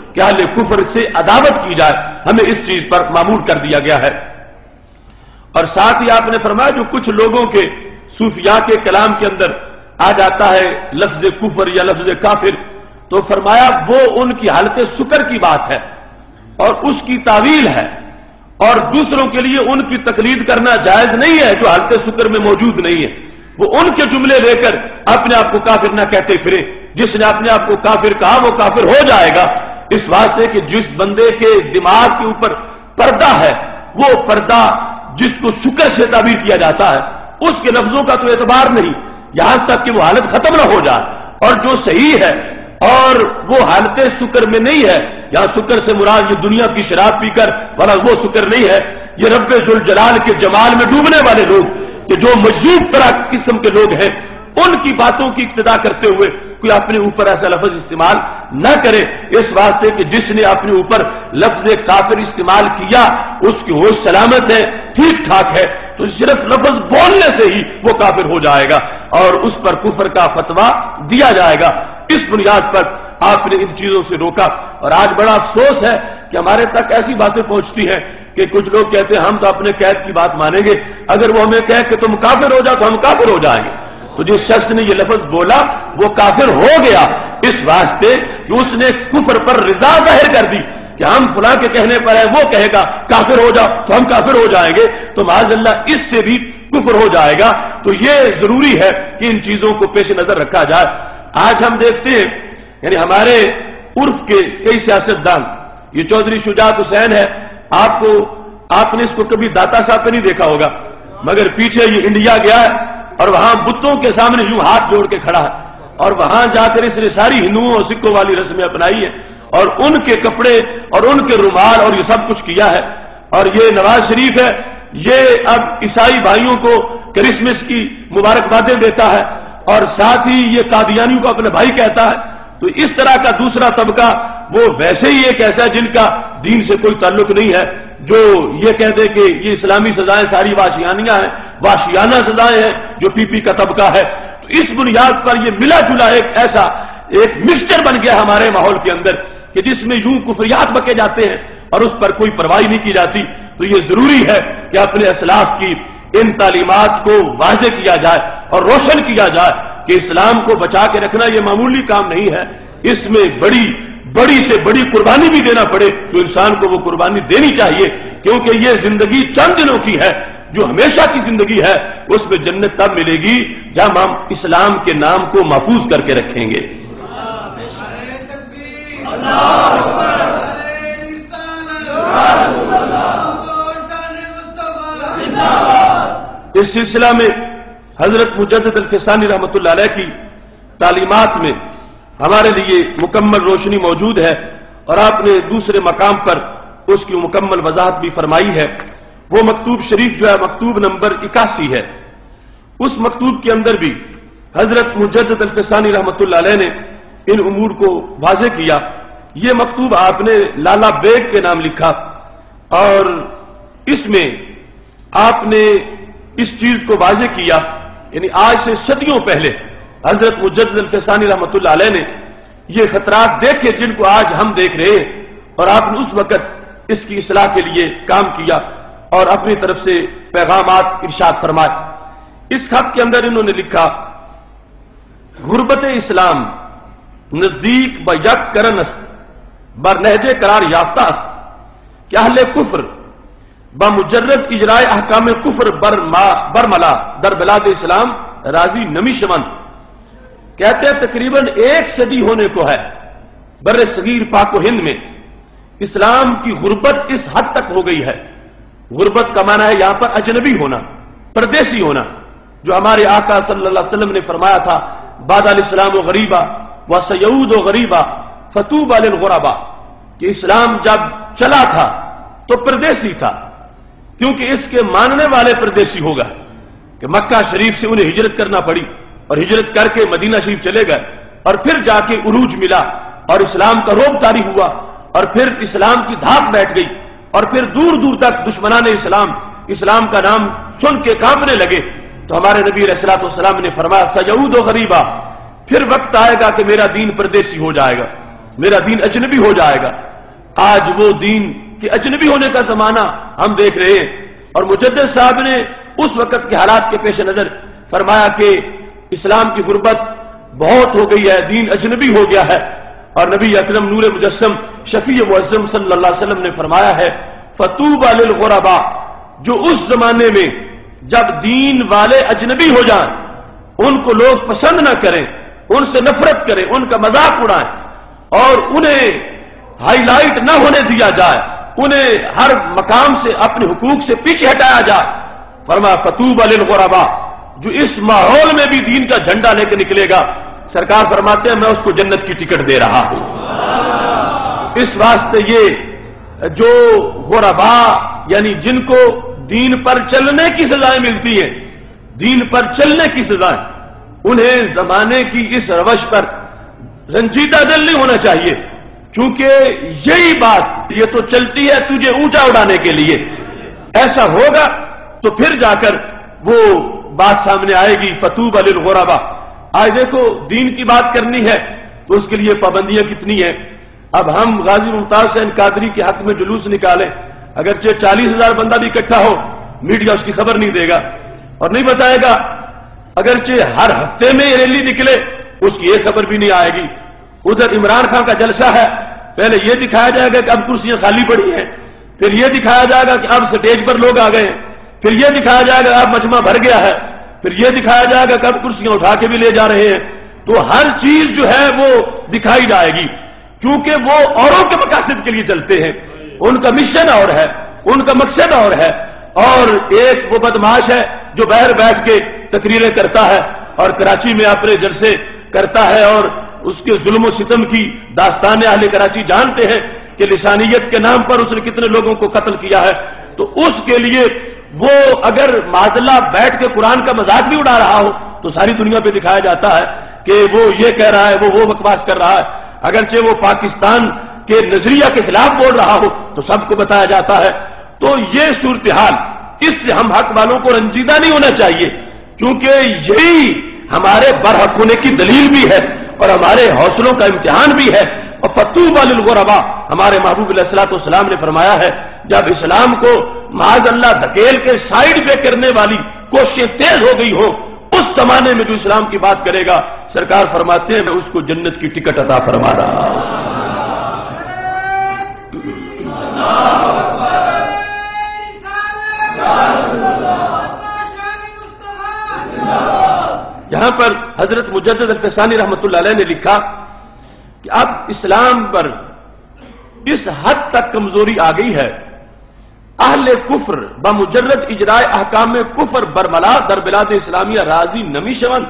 کہ اہل کفر سے عداوت کی جائے، ہمیں اس چیز پر معمول کر دیا گیا ہے۔ اور ساتھ ہی آپ نے فرمایا جو کچھ لوگوں کے صوفیاء کے کلام کے اندر آ جاتا ہے لفظ کفر یا لفظ کافر، تو فرمایا وہ ان کی حالت سکر کی بات ہے اور اس کی تعویل ہے، اور دوسروں کے لیے ان کی تقلید کرنا جائز نہیں ہے جو حالت سکر میں موجود نہیں ہے۔ وہ ان کے جملے لے کر اپنے آپ کو کافر نہ کہتے پھرے، جس نے اپنے آپ کو کافر کہا وہ کافر ہو جائے گا، اس واسطے کہ جس بندے کے دماغ کے اوپر پردہ ہے، وہ پردہ جس کو شکر سے تعبیر کیا جاتا ہے، اس کے لفظوں کا تو اعتبار نہیں یہاں تک کہ وہ حالت ختم نہ ہو جائے، اور جو صحیح ہے اور وہ حالت شکر میں نہیں ہے، یہاں شکر سے مراد یہ دنیا کی شراب پی کر والا وہ شکر نہیں ہے، یہ رب ذوالجلال کے جمال میں ڈوبنے والے لوگ کہ جو مجذوب طرح قسم کے لوگ ہیں، ان کی باتوں کی اقتدا کرتے ہوئے کوئی اپنے اوپر ایسا لفظ استعمال نہ کرے، اس واسطے کہ جس نے اپنے اوپر لفظ کافر استعمال کیا اس کی ہوش سلامت ہے، ٹھیک ٹھاک ہے، تو صرف لفظ بولنے سے ہی وہ کافر ہو جائے گا اور اس پر کفر کا فتویٰ دیا جائے گا۔ اس بنیاد پر آپ نے ان چیزوں سے روکا، اور آج بڑا افسوس ہے کہ ہمارے تک ایسی باتیں پہنچتی ہیں کہ کچھ لوگ کہتے ہیں ہم تو اپنے قید کی بات مانیں گے، اگر وہ ہمیں کہے کہ تم کافر ہو جاؤ تو ہم کافر ہو جائیں گے، تو جس شخص نے یہ لفظ بولا وہ کافر ہو گیا، اس واسطے کہ اس نے کفر پر رضا ظاہر کر دی کہ ہم فلاں کے کہنے پر ہے، وہ کہے گا کافر ہو جاؤ تو ہم کافر ہو جائیں گے، تو معاذ اللہ اس سے بھی کفر ہو جائے گا۔ تو یہ ضروری ہے کہ ان چیزوں کو پیش نظر رکھا جائے۔ آج ہم دیکھتے ہیں یعنی ہمارے عرف کے کئی سیاستدان، یہ چودھری شجاعت حسین ہے، آپ نے اس کو کبھی داتا صاحب پہ نہیں دیکھا ہوگا، مگر پیچھے یہ انڈیا گیا ہے اور وہاں بتوں کے سامنے یوں ہاتھ جوڑ کے کھڑا ہے، اور وہاں جا کر اس نے ساری ہندوؤں اور سکھوں والی رسمیں اپنائی ہیں اور ان کے کپڑے اور ان کے رومال اور یہ سب کچھ کیا ہے۔ اور یہ نواز شریف ہے، یہ اب عیسائی بھائیوں کو کرسمس کی مبارکبادیں دیتا ہے اور ساتھ ہی یہ قادیانیوں کو اپنے بھائی کہتا ہے۔ تو اس طرح کا دوسرا طبقہ وہ ویسے ہی ایک ایسا جن کا دین سے کوئی تعلق نہیں ہے، جو یہ کہہ دے کہ یہ اسلامی سزائیں ساری واشیانیاں ہیں، واشیانہ سزائیں ہیں جو پی پی کا طبقہ ہے۔ تو اس بنیاد پر یہ ملا جلا ایک ایسا ایک مکسچر بن گیا ہمارے ماحول کے اندر کہ جس میں یوں کفریات بکے جاتے ہیں اور اس پر کوئی پرواہی نہیں کی جاتی۔ تو یہ ضروری ہے کہ اپنے اسلاف کی ان تعلیمات کو واضح کیا جائے اور روشن کیا جائے کہ اسلام کو بچا کے رکھنا یہ معمولی کام نہیں ہے، اس میں بڑی سے بڑی قربانی بھی دینا پڑے تو انسان کو وہ قربانی دینی چاہیے، کیونکہ یہ زندگی چند دنوں کی ہے، جو ہمیشہ کی زندگی ہے اس میں جنت تب ملے گی جب ہم اسلام کے نام کو محفوظ کر کے رکھیں گے۔ اس سلسلہ میں حضرت مجدد الفسانی رحمۃ اللہ علیہ کی تعلیمات میں ہمارے لیے مکمل روشنی موجود ہے، اور آپ نے دوسرے مقام پر اس کی مکمل وضاحت بھی فرمائی ہے۔ وہ مکتوب شریف جو ہے مکتوب نمبر 81 ہے، اس مکتوب کے اندر بھی حضرت مجدد الفسانی رحمۃ اللہ علیہ نے ان امور کو واضح کیا۔ یہ مکتوب آپ نے لالا بیگ کے نام لکھا، اور اس میں آپ نے اس چیز کو واضح کیا، یعنی آج سے صدیوں پہلے حضرت مجدد الفسانی رحمۃ اللہ علیہ نے یہ خطرات دیکھے جن کو آج ہم دیکھ رہے ہیں، اور آپ نے اس وقت اس کی اصلاح کے لیے کام کیا اور اپنی طرف سے پیغامات ارشاد فرمائے۔ اس خط کے اندر انہوں نے لکھا، غربت اسلام نزدیک ب یک کرن است بر نہج قرار یافتہ است کہ اہل کفر بمجرد اجرائے احکام کفر برملا در بلاد اسلام راضی نمی شمند۔ کہتے ہیں تقریباً 1 صدی ہونے کو ہے بر صغیر پاک و ہند میں اسلام کی غربت اس حد تک ہو گئی ہے۔ غربت کا معنی ہے یہاں پر اجنبی ہونا، پردیسی ہونا، جو ہمارے آقا صلی اللہ علیہ وسلم نے فرمایا تھا بعد الاسلام و غریبا و سیعود و غریبا فتوبى للغرباء، کہ اسلام جب چلا تھا تو پردیسی تھا، کیونکہ اس کے ماننے والے پردیسی ہو گئے کہ مکہ شریف سے انہیں ہجرت کرنا پڑی اور ہجرت کر کے مدینہ شریف چلے گئے، اور پھر جا کے عروج ملا اور اسلام کا روب طاری ہوا، اور پھر اسلام کی دھاک بیٹھ گئی، اور پھر دور دور تک دشمنان اسلام کا نام سن کے کانپنے لگے۔ تو ہمارے نبی علیہ الصلوۃ والسلام نے فرمایا سیعود و غریبا، پھر وقت آئے گا کہ میرا دین پردیسی ہو جائے گا، میرا دین اجنبی ہو جائے گا۔ آج وہ دین کے اجنبی ہونے کا زمانہ ہم دیکھ رہے ہیں، اور مجدد صاحب نے اس وقت کے حالات کے پیش نظر فرمایا کہ اسلام کی غربت بہت ہو گئی ہے، دین اجنبی ہو گیا ہے، اور نبی اکرم نور مجسم شفیع معظم صلی اللہ علیہ وسلم نے فرمایا ہے فطوبی للغرباء، جو اس زمانے میں جب دین والے اجنبی ہو جائیں، ان کو لوگ پسند نہ کریں، ان سے نفرت کریں، ان کا مذاق اڑائیں اور انہیں ہائی لائٹ نہ ہونے دیا جائے، انہیں ہر مقام سے اپنے حقوق سے پیچھے ہٹایا جائے، فرمایا فطوبی للغرباء، جو اس ماحول میں بھی دین کا جھنڈا لے کے نکلے گا، سرکار فرماتے ہیں میں اس کو جنت کی ٹکٹ دے رہا ہوں۔ اس واسطے یہ جو غرباء یعنی جن کو دین پر چلنے کی سزائیں ملتی ہیں، دین پر چلنے کی سزائیں، انہیں زمانے کی اس روش پر رنجیدہ دل نہیں ہونا چاہیے، کیونکہ یہی بات یہ تو چلتی ہے تجھے اونچا اڑانے کے لیے، ایسا ہوگا تو پھر جا کر وہ بات سامنے آئے گی فطوبی للغرباء۔ آج دیکھو دین کی بات کرنی ہے تو اس کے لیے پابندیاں کتنی ہیں۔ اب ہم غازی ممتاز حسین قادری کے حق میں جلوس نکالیں، اگرچہ 40,000 بندہ بھی اکٹھا ہو، میڈیا اس کی خبر نہیں دے گا اور نہیں بتائے گا، اگرچہ ہر ہفتے میں ریلی نکلے اس کی ایک خبر بھی نہیں آئے گی۔ ادھر عمران خان کا جلسہ ہے، پہلے یہ دکھایا جائے گا کہ اب کرسیاں خالی پڑی ہیں، پھر یہ دکھایا جائے گا کہ اب سٹیج پر لوگ آ گئے ہیں، پھر یہ دکھایا جائے گا اب مجمع بھر گیا ہے، پھر یہ دکھایا جائے گا کہ اب کرسیاں اٹھا کے بھی لے جا رہے ہیں۔ تو ہر چیز جو ہے وہ دکھائی جائے گی، کیونکہ وہ اوروں کے مقاصد کے لیے چلتے ہیں، ان کا مشن اور ہے، ان کا مقصد اور ہے، اور ایک وہ بدماش ہے جو باہر بیٹھ کے تقریریں کرتا ہے اور کراچی میں اپنے جلسے کرتا ہے، اور اس کے ظلم و ستم کی داستان اہل کراچی جانتے ہیں کہ لسانیت کے نام پر اس نے کتنے لوگوں کو قتل کیا ہے۔ تو اس کے لیے وہ اگر معذلہ بیٹھ کے قرآن کا مذاق بھی اڑا رہا ہو تو ساری دنیا پہ دکھایا جاتا ہے کہ وہ یہ کہہ رہا ہے، وہ بکواس کر رہا ہے، اگرچہ وہ پاکستان کے نظریہ کے خلاف بول رہا ہو تو سب کو بتایا جاتا ہے۔ تو یہ صورتحال، اس سے ہم حق والوں کو رنجیدہ نہیں ہونا چاہیے، کیونکہ یہی ہمارے برحق ہونے کی دلیل بھی ہے اور ہمارے حوصلوں کا امتحان بھی ہے۔ اور فطوبی للغرباء، ہمارے محبوب علیہ الصلوۃ والسلام نے فرمایا ہے جب اسلام کو معاذ اللہ دھکیل کے سائڈ پہ کرنے والی کوششیں تیز ہو گئی ہو، اس زمانے میں جو اسلام کی بات کرے گا، سرکار فرماتے ہیں میں اس کو جنت کی ٹکٹ عطا فرما رہا ہوں۔ یہاں پر حضرت مجدد الفسانی رحمۃ اللہ علیہ نے لکھا کہ اب اسلام پر اس حد تک کمزوری آ گئی ہے، اہل کفر بمجرد اجراء احکام کفر برملا در بلاد اسلامیہ راضی نمی شوند،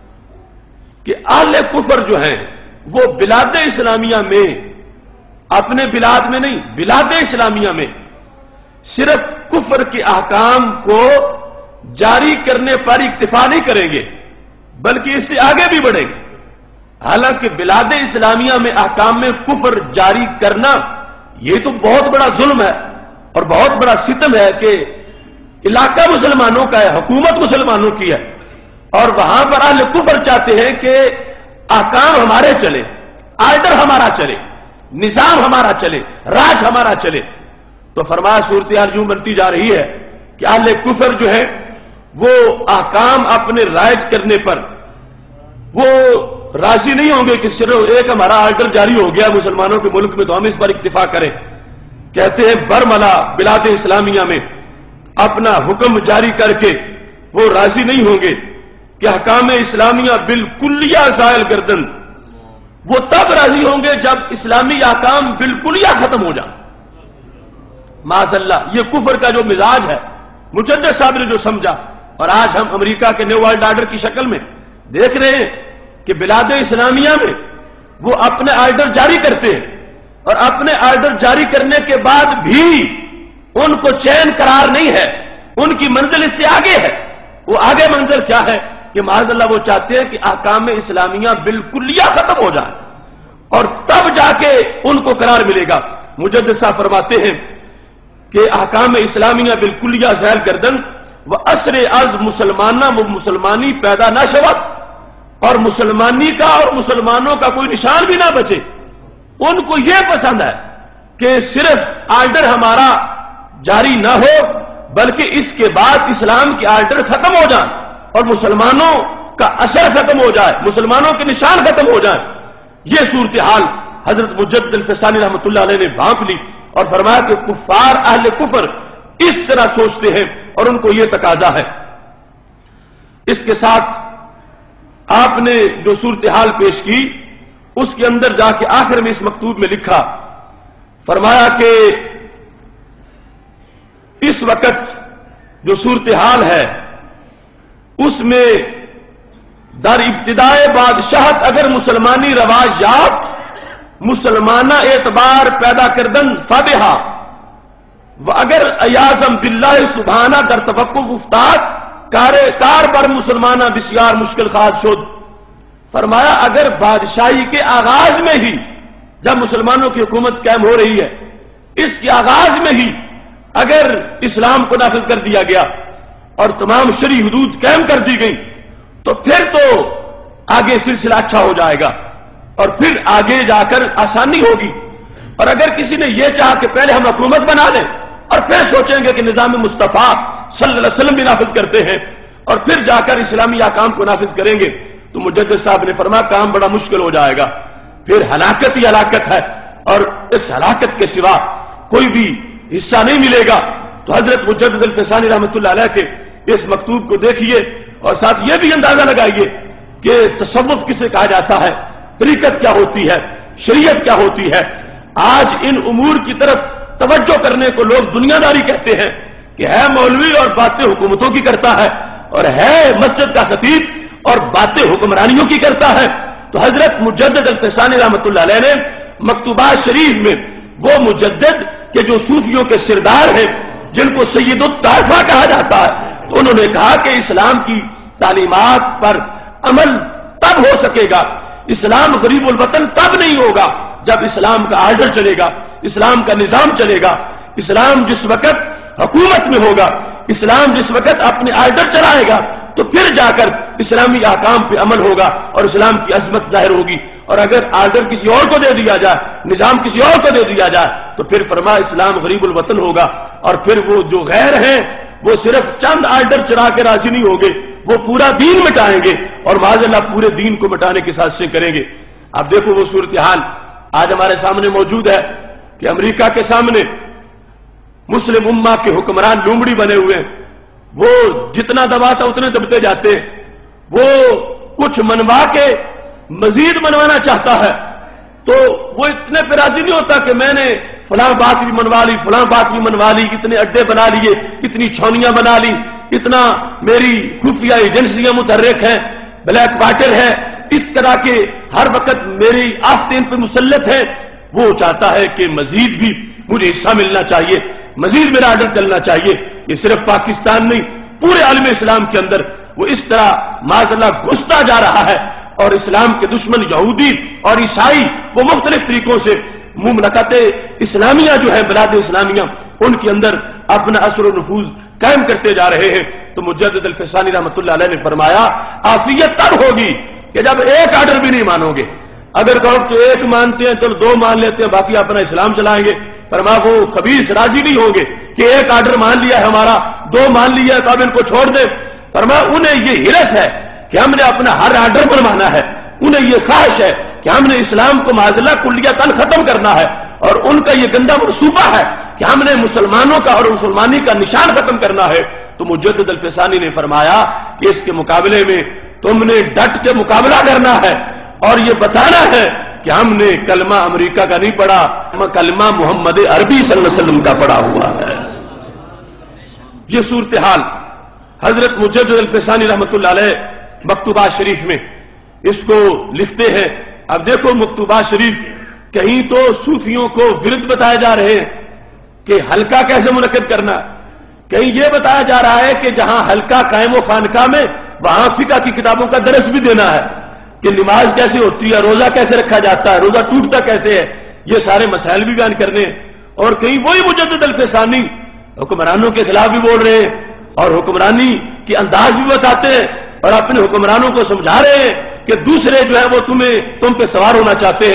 کہ اہل کفر جو ہیں وہ بلاد اسلامیہ میں، اپنے بلاد میں نہیں، بلاد اسلامیہ میں صرف کفر کے احکام کو جاری کرنے پر اکتفا نہیں کریں گے بلکہ اس سے آگے بھی بڑھیں گے۔ حالانکہ بلاد اسلامیہ میں احکام میں کفر جاری کرنا یہ تو بہت بڑا ظلم ہے اور بہت بڑا ستم ہے کہ علاقہ مسلمانوں کا ہے، حکومت مسلمانوں کی ہے، اور وہاں پر اہل کفر چاہتے ہیں کہ احکام ہمارے چلے، آرڈر ہمارا چلے، نظام ہمارا چلے، راج ہمارا چلے۔ تو فرمایا صورتحال یوں بنتی جا رہی ہے کہ اہل کفر جو ہے وہ احکام اپنے رائج کرنے پر وہ راضی نہیں ہوں گے کہ صرف ایک ہمارا آرڈر جاری ہو گیا مسلمانوں کے ملک میں تو ہم اس پر اکتفا کریں۔ کہتے ہیں برملا بلاد اسلامیہ میں اپنا حکم جاری کر کے وہ راضی نہیں ہوں گے کہ احکام اسلامیہ بالکلیہ زائل گردن، وہ تب راضی ہوں گے جب اسلامی احکام بالکلیہ ختم ہو جائیں۔ معاذ اللہ، یہ کفر کا جو مزاج ہے مجدد صاحب نے جو سمجھا، اور آج ہم امریکہ کے نیو ورلڈ آرڈر کی شکل میں دیکھ رہے ہیں کہ بلاد اسلامیہ میں وہ اپنے آرڈر جاری کرتے ہیں، اور اپنے آرڈر جاری کرنے کے بعد بھی ان کو چین قرار نہیں ہے، ان کی منزل اس سے آگے ہے۔ وہ آگے منزل کیا ہے کہ معاذ اللہ وہ چاہتے ہیں کہ احکام اسلامیہ بالکلیہ ختم ہو جائے اور تب جا کے ان کو قرار ملے گا۔ مجدد صاحب فرماتے ہیں کہ احکام اسلامیہ بالکلیہ زائل گردن و اثر از مسلمانہ و مسلمانی پیدا نہ شود، اور مسلمانی کا اور مسلمانوں کا کوئی نشان بھی نہ بچے۔ ان کو یہ پسند ہے کہ صرف آرڈر ہمارا جاری نہ ہو بلکہ اس کے بعد اسلام کے آرڈر ختم ہو جائیں اور مسلمانوں کا اثر ختم ہو جائے، مسلمانوں کے نشان ختم ہو جائیں۔ یہ صورتحال حضرت مجدد الفسانی رحمۃ اللہ علیہ نے بھانپ لی اور فرمایا کہ کفار اہل کفر اس طرح سوچتے ہیں اور ان کو یہ تقاضا ہے۔ اس کے ساتھ آپ نے جو صورتحال پیش کی اس کے اندر جا کے آخر میں اس مکتوب میں لکھا، فرمایا کہ اس وقت جو صورتحال ہے اس میں در ابتدائے بادشاہت اگر مسلمانی رواجات مسلمانہ اعتبار پیدا کردن فبہا و اگر ایاذم باللہ سبحانہ در توقف افتاد کار بر مسلمانہ بسیار مشکل خواہد شد۔ فرمایا اگر بادشاہی کے آغاز میں ہی جب مسلمانوں کی حکومت قائم ہو رہی ہے اس کے آغاز میں ہی اگر اسلام کو نافذ کر دیا گیا اور تمام شرعی حدود قائم کر دی گئی تو پھر تو آگے سلسلہ اچھا ہو جائے گا اور پھر آگے جا کر آسانی ہوگی۔ اور اگر کسی نے یہ چاہا کہ پہلے ہم حکومت بنا لیں اور پھر سوچیں گے کہ نظام مصطفیٰ صلی اللہ علیہ وسلم بھی نافذ کرتے ہیں اور پھر جا کر اسلامی احکام کو نافذ کریں گے تو مجدد صاحب نے فرمایا کام بڑا مشکل ہو جائے گا، پھر ہلاکت ہی ہلاکت ہے اور اس ہلاکت کے سوا کوئی بھی حصہ نہیں ملے گا۔ تو حضرت مجدد الفسانی رحمۃ اللہ علیہ کے اس مکتوب کو دیکھیے اور ساتھ یہ بھی اندازہ لگائیے کہ تصوف کسے کہا جاتا ہے، طریقت کیا ہوتی ہے، شریعت کیا ہوتی ہے۔ آج ان امور کی طرف توجہ کرنے کو لوگ دنیا داری کہتے ہیں کہ ہے مولوی اور باتیں حکومتوں کی کرتا ہے اور ہے مسجد کا خطیب اور باتیں حکمرانیوں کی کرتا ہے۔ تو حضرت مجدد الفسانی رحمۃ اللہ علیہ نے مکتوبات شریف میں وہ مجدد کہ جو صوفیوں کے سردار ہیں جن کو سید الطائفہ کہا جاتا ہے، تو انہوں نے کہا کہ اسلام کی تعلیمات پر عمل تب ہو سکے گا، اسلام غریب الوطن تب نہیں ہوگا جب اسلام کا آرڈر چلے گا، اسلام کا نظام چلے گا۔ اسلام جس وقت حکومت میں ہوگا، اسلام جس وقت اپنے آرڈر چلائے گا تو پھر جا کر اسلامی احکام پہ عمل ہوگا اور اسلام کی عظمت ظاہر ہوگی۔ اور اگر آرڈر کسی اور کو دے دیا جائے، نظام کسی اور کو دے دیا جائے تو پھر فرمایا اسلام غریب الوطن ہوگا اور پھر وہ جو غیر ہیں وہ صرف چند آرڈر چلا کے راضی نہیں ہوگے، وہ پورا دین مٹائیں گے اور معاذ اللہ پورے دین کو مٹانے کی سازشیں کریں گے۔ اب دیکھو وہ صورتحال آج ہمارے سامنے موجود ہے کہ امریکہ کے سامنے مسلم امہ کے حکمران لومڑی بنے ہوئے ہیں، وہ جتنا دباتا اتنے دبتے جاتے ہیں، وہ کچھ منوا کے مزید منوانا چاہتا ہے تو وہ اتنے پہ راضی نہیں ہوتا کہ میں نے فلاں بات بھی منوا لی، فلاں بات بھی منوا لی، اتنے اڈے بنا لیے، اتنی چھاونیاں بنا لی، اتنا میری خفیہ ایجنسیاں متحرک ہیں، بلیک واٹر ہے، اس طرح کے ہر وقت میری آستین پہ مسلط ہے۔ وہ چاہتا ہے کہ مزید بھی مجھے حصہ ملنا چاہیے، مزید میرا آرڈر چلنا چاہیے۔ یہ صرف پاکستان نہیں، پورے عالم اسلام کے اندر وہ اس طرح معاذ اللہ گھستا جا رہا ہے اور اسلام کے دشمن یہودی اور عیسائی وہ مختلف طریقوں سے مملکت اسلامیہ جو ہے بلاد اسلامیہ ان کے اندر اپنا اثر و نفوذ قائم کرتے جا رہے ہیں۔ تو مجدد الفسانی رحمۃ اللہ علیہ نے فرمایا عافیت تب ہوگی کہ جب ایک آرڈر بھی نہیں مانو گے۔ اگر کہو تو ایک مانتے ہیں چلو دو مان لیتے ہیں باقی اپنا اسلام چلائیں گے، فرمایا وہ خبیث راضی نہیں ہوں گے کہ ایک آرڈر مان لیا ہے ہمارا، دو مان لیا ہے تو اب ان کو چھوڑ دیں۔ فرمایا انہیں یہ حیرت ہے کہ ہم نے اپنا ہر آرڈر بنوانا ہے، انہیں یہ خواہش ہے کہ ہم نے اسلام کو معاذ اللہ کلیتاً ختم کرنا ہے اور ان کا یہ گندا منصوبہ ہے کہ ہم نے مسلمانوں کا اور مسلمانی کا نشان ختم کرنا ہے۔ تو مجدد الفسانی نے فرمایا کہ اس کے مقابلے میں تم نے ڈٹ کے مقابلہ کرنا ہے اور یہ بتانا ہے کہ ہم نے کلمہ امریکہ کا نہیں پڑھا، کلمہ محمد عربی صلی اللہ علیہ وسلم کا پڑھا ہوا ہے۔ یہ صورتحال حضرت مجدد الفسانی رحمۃ اللہ علیہ مکتوبات شریف میں اس کو لکھتے ہیں۔ اب دیکھو مکتوبات شریف کہیں تو صوفیوں کو ورد بتائے جا رہے ہیں کہ حلقہ کیسے منعقد کرنا، کہیں یہ بتایا جا رہا ہے کہ جہاں حلقہ قائم و خانقاہ میں وہاں فقہ کی کتابوں کا درس بھی دینا ہے کہ نماز کیسے ہوتی ہے، روزہ کیسے رکھا جاتا ہے، روزہ ٹوٹتا کیسے ہے، یہ سارے مسائل بھی بیان کرنے ہیں۔ اور کہیں وہی مجدد الفسانی حکمرانوں کے خلاف بھی بول رہے ہیں اور حکمرانی کے انداز بھی بتاتے ہیں اور اپنے حکمرانوں کو سمجھا رہے ہیں کہ دوسرے جو ہے وہ تم پہ سوار ہونا چاہتے ہیں۔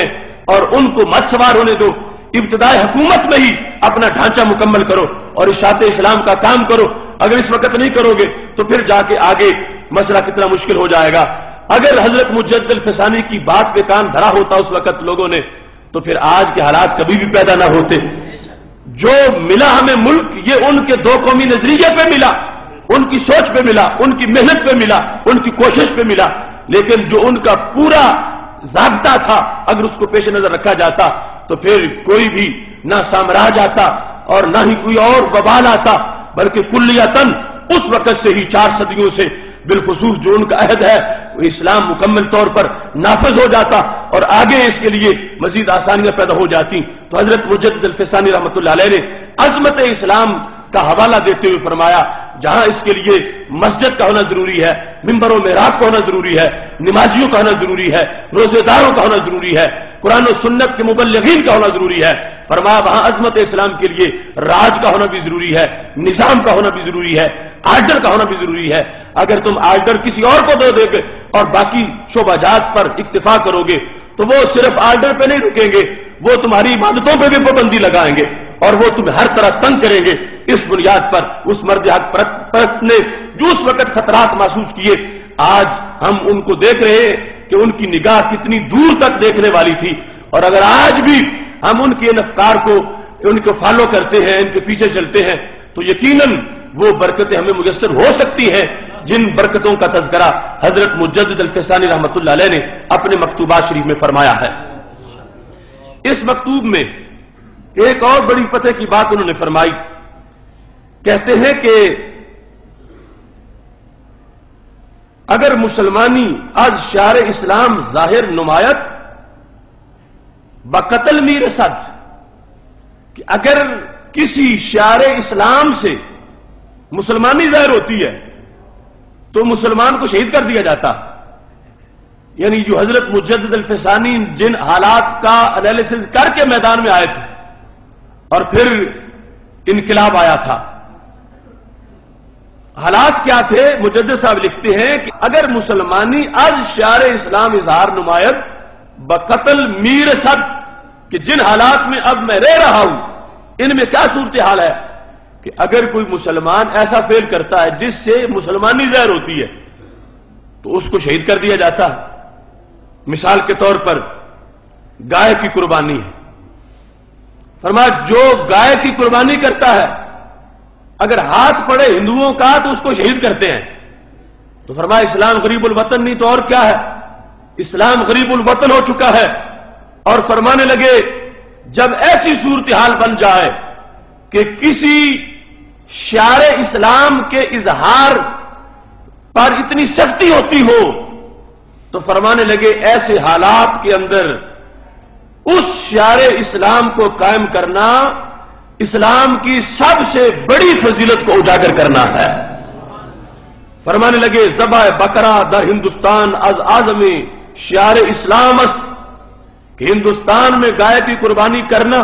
اور ان کو मत सवार होने दो। इब्तदाई हुकूमत में ही अपना ढांचा मुकम्मल करो और इशाअत इस्लाम का काम करो। अगर इस वक्त नहीं करोगे तो फिर जाके आगे मसला कितना मुश्किल हो जाएगा। अगर हजरत मुजद्दिद अल-फिसानी की बात पे कान धरा होता उस वक्त लोगों ने, तो फिर आज के हालात कभी भी पैदा ना होते। जो मिला हमें मुल्क, ये उनके दो कौमी नजरिए पे मिला, उनकी सोच पे मिला, उनकी मेहनत पे मिला, उनकी कोशिश पे मिला। लेकिन जो उनका पूरा ज़ाब्ता था, अगर उसको पेश नजर रखा जाता तो फिर कोई भी ना साम्राज्य आता और ना ही कोई और बवाल आता, बल्कि कुल्लियतन उस वक्त से ही 4 सदियों से बिलखुसूस जो उनका अहद है वो इस्लाम मुकम्मल तौर पर नाफिज हो जाता और आगे इसके लिए मजीद आसानियां पैदा हो जाती। तो हजरत मुजद्दिद अल-फिसानी रहमतुल्लाह अलैह ने अजमत इस्लाम का हवाला देते हुए फरमाया, जहां इसके लिए मस्जिद का होना जरूरी है, मिंबर और मेहराब का होना जरूरी है, नमाजियों का होना जरूरी है, रोजेदारों का होना जरूरी है, कुरान और सुन्नत के मुबल्लिगीन का होना जरूरी है, फरमाया वहां अजमत इस्लाम के लिए राज का होना भी जरूरी है, निजाम का होना भी जरूरी है, आर्डर का होना भी जरूरी है। अगर तुम आर्डर किसी और को दे दोगे और बाकी शोबाजात पर इक्तिफा करोगे तो वो सिर्फ आर्डर पे नहीं रुकेंगे, वो तुम्हारी इबादतों पे भी पाबंदी लगाएंगे और वो तुम्हें हर तरह तंग करेंगे। इस बुनियाद पर उस मर्द हक परस्त ने जो उस वक्त खतरात महसूस किए, आज हम उनको देख रहे हैं कि उनकी निगाह कितनी दूर तक देखने वाली थी। और अगर आज भी हम उनके इन अफकार को उनको फॉलो करते हैं, इनके पीछे चलते हैं, तो यकीनन वो बरकतें हमें मुयस्सर हो सकती हैं जिन बरकतों का तज़किरा हजरत मुजद्दिद अल-फिसानी रहमतुल्लाह अलैह ने अपने मकतूबात शरीफ में फरमाया है। इस मकतूब में एक और बड़ी पते की बात उन्होंने फरमाई। कहते हैं कि अगर मुसलमानी आज शार इस्लाम जाहिर नुमायत बकतल मीर सद, कि अगर किसी शार इस्लाम से मुसलमानी जाहिर होती है तो मुसलमान को शहीद कर दिया जाता। यानी जो हजरत मुजद्दिद अल-फिसानी जिन हालात का एनालिसिस करके मैदान में आए थे और फिर इनकलाब आया था, हालात क्या थे? मुजद्दिद साहब लिखते हैं कि अगर मुसलमानी आज शार इस्लाम इजहार नुमायत बकतल मीर सद, कि जिन हालात में अब मैं रह रहा हूं इनमें क्या सूरत हाल है कि अगर कोई मुसलमान ऐसा फेल करता है जिससे मुसलमानी ज़ाहिर होती है तो उसको शहीद कर दिया जाता है। मिसाल के तौर पर गाय की कुर्बानी है। फरमाया जो गाय की कुर्बानी करता है अगर हाथ पड़े हिंदुओं का तो उसको शहीद करते हैं। तो फरमाया इस्लाम गरीबुल वतन नहीं तो और क्या है, इस्लाम गरीबुल वतन हो चुका है। और फरमाने लगे जब ऐसी सूरत हाल बन जाए कि किसी शार इस्लाम के इजहार पर इतनी सख्ती होती हो, तो फरमाने लगे ऐसे हालात के अंदर उस शार इस्लाम को कायम करना इस्लाम की सबसे बड़ी फजीलत को उजागर करना है। फरमाने लगे ज़बा बकरा द हिंदुस्तान अज आज़मी शार इस्लाम, कि हिंदुस्तान में गाय की कुर्बानी करना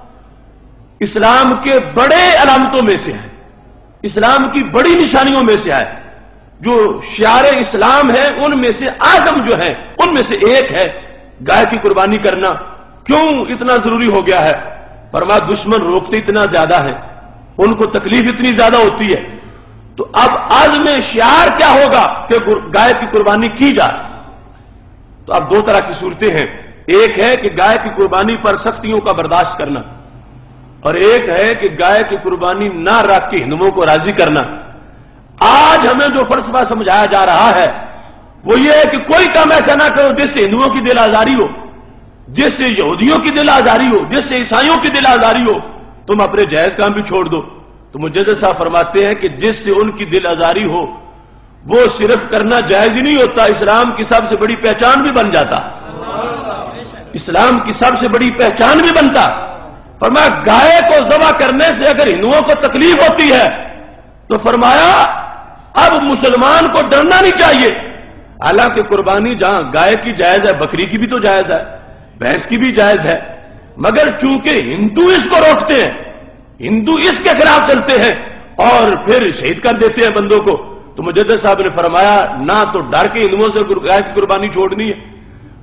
इस्लाम के बड़े अलामतों में से है, इस्लाम की बड़ी निशानियों में से है। जो शार इस्लाम है उनमें से आजम जो है उनमें से एक है गाय की कुर्बानी करना। क्यों इतना जरूरी हो गया है? फरमाया दुश्मन रोकते इतना ज्यादा है, उनको तकलीफ इतनी ज्यादा होती है, तो अब आज में शार क्या होगा कि गाय की कुर्बानी की जाए। तो अब दो तरह की सूरतें हैं, एक है कि गाय की कुर्बानी पर सख्तियों का बर्दाश्त करना और एक है कि गाय की कुर्बानी ना रख के हिंदुओं को राजी करना। आज हमें जो फलसफा समझाया जा रहा है वो ये है कि कोई काम ऐसा ना करो जिससे हिंदुओं की दिल आजारी हो, जिससे यहूदियों की दिल आजारी हो, जिससे ईसाइयों की दिल आजारी हो, तुम अपने जायज काम भी छोड़ दो। तो मुजद्दिद साहब फरमाते हैं कि जिससे उनकी दिल आजारी हो वो सिर्फ करना जायज ही नहीं होता, इस्लाम की सबसे बड़ी पहचान भी बन जाता, इस्लाम की सबसे बड़ी पहचान भी बनता। फरमाया गाय को ज़बह करने से अगर हिंदुओं को तकलीफ होती है तो फरमाया अब मुसलमान को डरना नहीं चाहिए। हालांकि कुर्बानी जहां गाय की जायज है, बकरी की भी तो जायज है, भैंस की भी जायज है, मगर चूंकि हिंदू इसको रोकते हैं, हिंदू इसके खिलाफ चलते हैं और फिर शहीद कर देते हैं बंदों को, तो मुजद्दिद साहब ने फरमाया ना तो डर के हिंदुओं से गाय की कुर्बानी छोड़नी है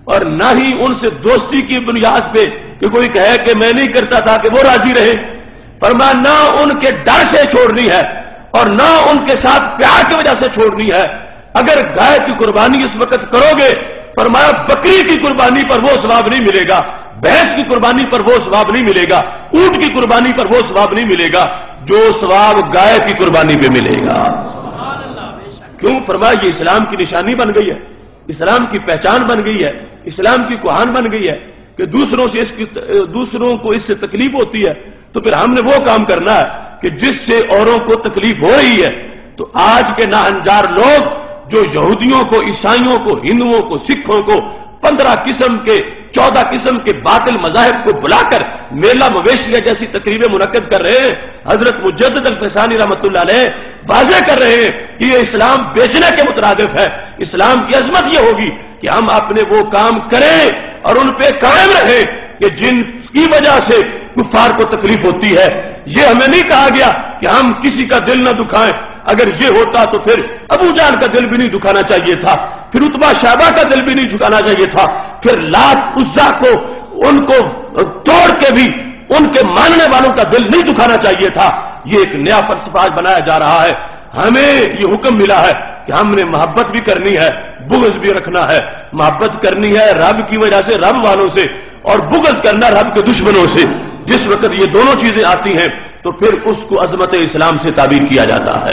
اور نہ ہی ان سے دوستی کی بنیاد پہ کہ کوئی کہے کہ میں نہیں کرتا تھا کہ وہ راضی رہے. فرمایا نہ ان کے ڈر سے چھوڑنی ہے اور نہ ان کے ساتھ پیار کی وجہ سے چھوڑنی ہے. اگر گائے کی قربانی اس وقت کرو گے، فرمایا بکری کی قربانی پر وہ ثواب نہیں ملے گا، بھینس کی قربانی پر وہ ثواب نہیں ملے گا، اونٹ کی قربانی پر وہ ثواب نہیں ملے گا جو ثواب گائے کی قربانی پہ ملے گا. کیوں؟ فرمایا یہ اسلام کی نشانی بن گئی ہے، اسلام کی پہچان بن گئی ہے، اسلام کی کوہان بن گئی ہے کہ دوسروں کو اس سے تکلیف ہوتی ہے تو پھر ہم نے وہ کام کرنا ہے کہ جس سے اوروں کو تکلیف ہو رہی ہے. تو آج کے ناہنجار لوگ جو یہودیوں کو، عیسائیوں کو، ہندوؤں کو، سکھوں کو 15 قسم کے 14 قسم کے باطل مذاہب کو بلا کر میلہ مویشیاں جیسی تقریبیں منعقد کر رہے ہیں، حضرت مجدد الفسانی رحمۃ اللہ علیہ واضح کر رہے ہیں کہ یہ اسلام بیچنے کے مترادف ہے. اسلام کی عظمت یہ ہوگی کہ ہم اپنے وہ کام کریں اور ان پہ قائم رہیں کہ جن کی وجہ سے کفار کو تکلیف ہوتی ہے. یہ ہمیں نہیں کہا گیا کہ ہم کسی کا دل نہ دکھائیں. اگر یہ ہوتا تو پھر ابو جہل کا دل بھی نہیں دکھانا چاہیے تھا، پھر عتبہ شیبہ کا دل بھی نہیں دکھانا چاہیے تھا، پھر لات عزا کو ان کو توڑ کے بھی ان کے ماننے والوں کا دل نہیں دکھانا چاہیے تھا. یہ ایک نیا فلسفہ بنایا جا رہا ہے. ہمیں یہ حکم ملا ہے کہ ہم نے محبت بھی کرنی ہے، بغض بھی رکھنا ہے. محبت کرنی ہے رب کی وجہ سے، رب والوں سے، اور بغض کرنا رب کے دشمنوں سے. جس وقت یہ دونوں چیزیں آتی ہیں تو پھر اس کو عظمت اسلام سے تعبیر کیا جاتا ہے.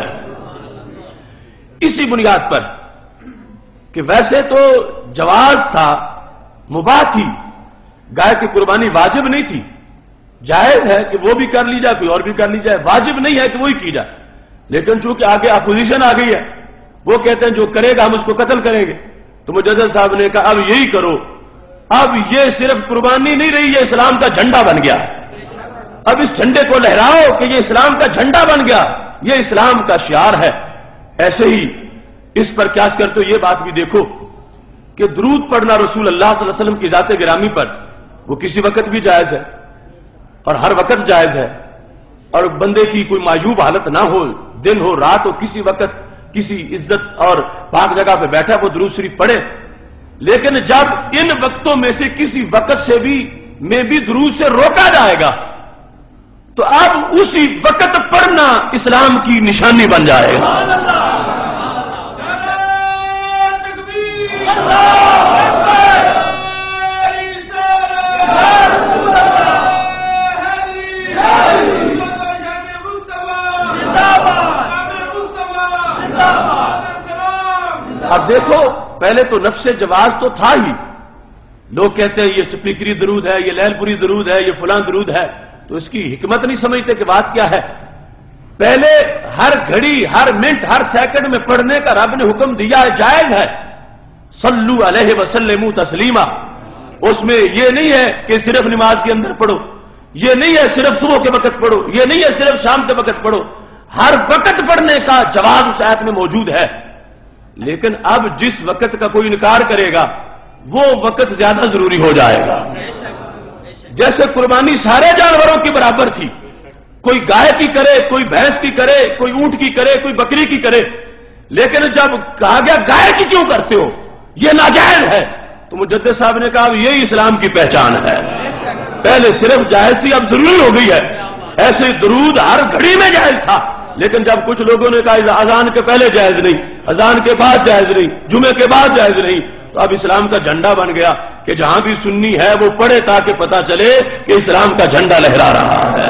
اسی بنیاد پر کہ ویسے تو جواز تھا، مباح تھی، گائے کی قربانی واجب نہیں تھی، جائز ہے کہ وہ بھی کر لی جائے، کوئی اور بھی کر لی جائے، واجب نہیں ہے کہ وہی کی جائے. لیکن چونکہ آگے اپوزیشن آ گئی ہے، وہ کہتے ہیں جو کرے گا ہم اس کو قتل کریں گے. تو مجدد صاحب نے کہا اب یہی کرو. اب یہ صرف قربانی نہیں رہی، یہ اسلام کا جھنڈا بن گیا. اب اس جھنڈے کو لہراؤ کہ یہ اسلام کا جھنڈا بن گیا، یہ اسلام کا شعار ہے. ایسے ہی اس پر قیاس کرتے ہو یہ بات بھی دیکھو کہ درود پڑھنا رسول اللہ صلی اللہ علیہ وسلم کی ذات گرامی پر وہ کسی وقت بھی جائز ہے اور ہر وقت جائز ہے. اور بندے کی کوئی معیوب حالت نہ ہو، دن ہو رات ہو، کسی وقت کسی عزت اور پاک جگہ پہ بیٹھا وہ درود شریف پڑھے. لیکن جب ان وقتوں میں سے کسی وقت سے بھی درود سے روکا جائے گا تو اب اسی وقت پڑھنا اسلام کی نشانی بن جائے گا. اب دیکھو پہلے تو نفس جواز تو تھا ہی. لوگ کہتے ہیں یہ سپیکری درود ہے، یہ لہل پوری درود ہے، یہ فلاں درود ہے، تو اس کی حکمت نہیں سمجھتے کہ بات کیا ہے. پہلے ہر گھڑی، ہر منٹ، ہر سیکنڈ میں پڑھنے کا رب نے حکم دیا ہے، جائز ہے. صلو علیہ وسلم تسلیما. اس میں یہ نہیں ہے کہ صرف نماز کے اندر پڑھو، یہ نہیں ہے صرف صبح کے وقت پڑھو، یہ نہیں ہے صرف شام کے وقت پڑھو. ہر وقت پڑھنے کا جواز اس آیت میں موجود ہے. لیکن اب جس وقت کا کوئی انکار کرے گا وہ وقت زیادہ ضروری ہو جائے گا. جیسے قربانی سارے جانوروں کی برابر تھی، کوئی گائے کی کرے، کوئی بھینس کی کرے، کوئی اونٹ کی کرے، کوئی بکری کی کرے. لیکن جب کہا گیا گائے کی کیوں کرتے ہو، یہ ناجائز ہے، تو مجدد صاحب نے کہا یہی اسلام کی پہچان ہے. پہلے صرف جائز تھی، اب ضروری ہو گئی ہے. ایسے درود ہر گھڑی میں جائز تھا، لیکن جب کچھ لوگوں نے کہا اذان کے پہلے جائز نہیں، اذان کے بعد جائز نہیں، جمعے کے بعد جائز نہیں، تو اب اسلام کا جھنڈا بن گیا کہ جہاں بھی سنی ہے وہ پڑھے تاکہ پتہ چلے کہ اسلام کا جھنڈا لہرا رہا ہے.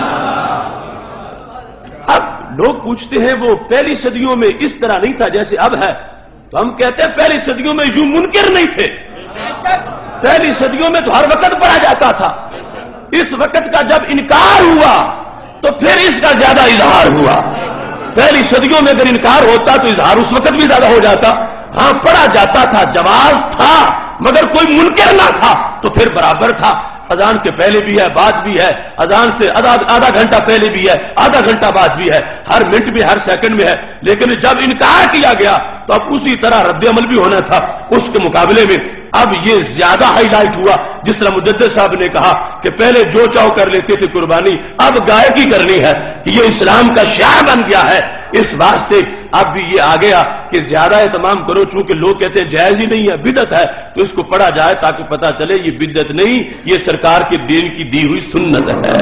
اب لوگ پوچھتے ہیں وہ پہلی صدیوں میں اس طرح نہیں تھا جیسے اب ہے. تو ہم کہتے ہیں پہلی صدیوں میں یوں منکر نہیں تھے. پہلی صدیوں میں تو ہر وقت پڑھا جاتا تھا. اس وقت کا جب انکار ہوا تو پھر اس کا زیادہ اظہار ہوا. پہلی صدیوں میں اگر انکار ہوتا تو اظہار اس وقت بھی زیادہ ہو جاتا. ہاں پڑھا جاتا تھا، جواز تھا، مگر کوئی منکر نہ تھا تو پھر برابر تھا. اذان کے پہلے بھی ہے، بعد بھی ہے، اذان سے آدھا گھنٹہ پہلے بھی ہے، آدھا گھنٹہ بعد بھی ہے، ہر منٹ میں، ہر سیکنڈ میں ہے. لیکن جب انکار کیا گیا تو اب اسی طرح رد عمل بھی ہونا تھا. اس کے مقابلے میں اب یہ زیادہ ہائی لائٹ ہوا، جس طرح مجدد صاحب نے کہا کہ پہلے جو چاہو کر لیتے تھے قربانی، اب گائے کی کرنی ہے. یہ اسلام کا شعار بن گیا ہے. اس واسطے اب بھی یہ آ گیا کہ زیادہ اہتمام کرو، چونکہ لوگ کہتے ہیں جائز ہی نہیں ہے، بدعت ہے، تو اس کو پڑھا جائے تاکہ پتہ چلے یہ بدعت نہیں، یہ سرکار کے دین کی دی ہوئی سنت ہے۔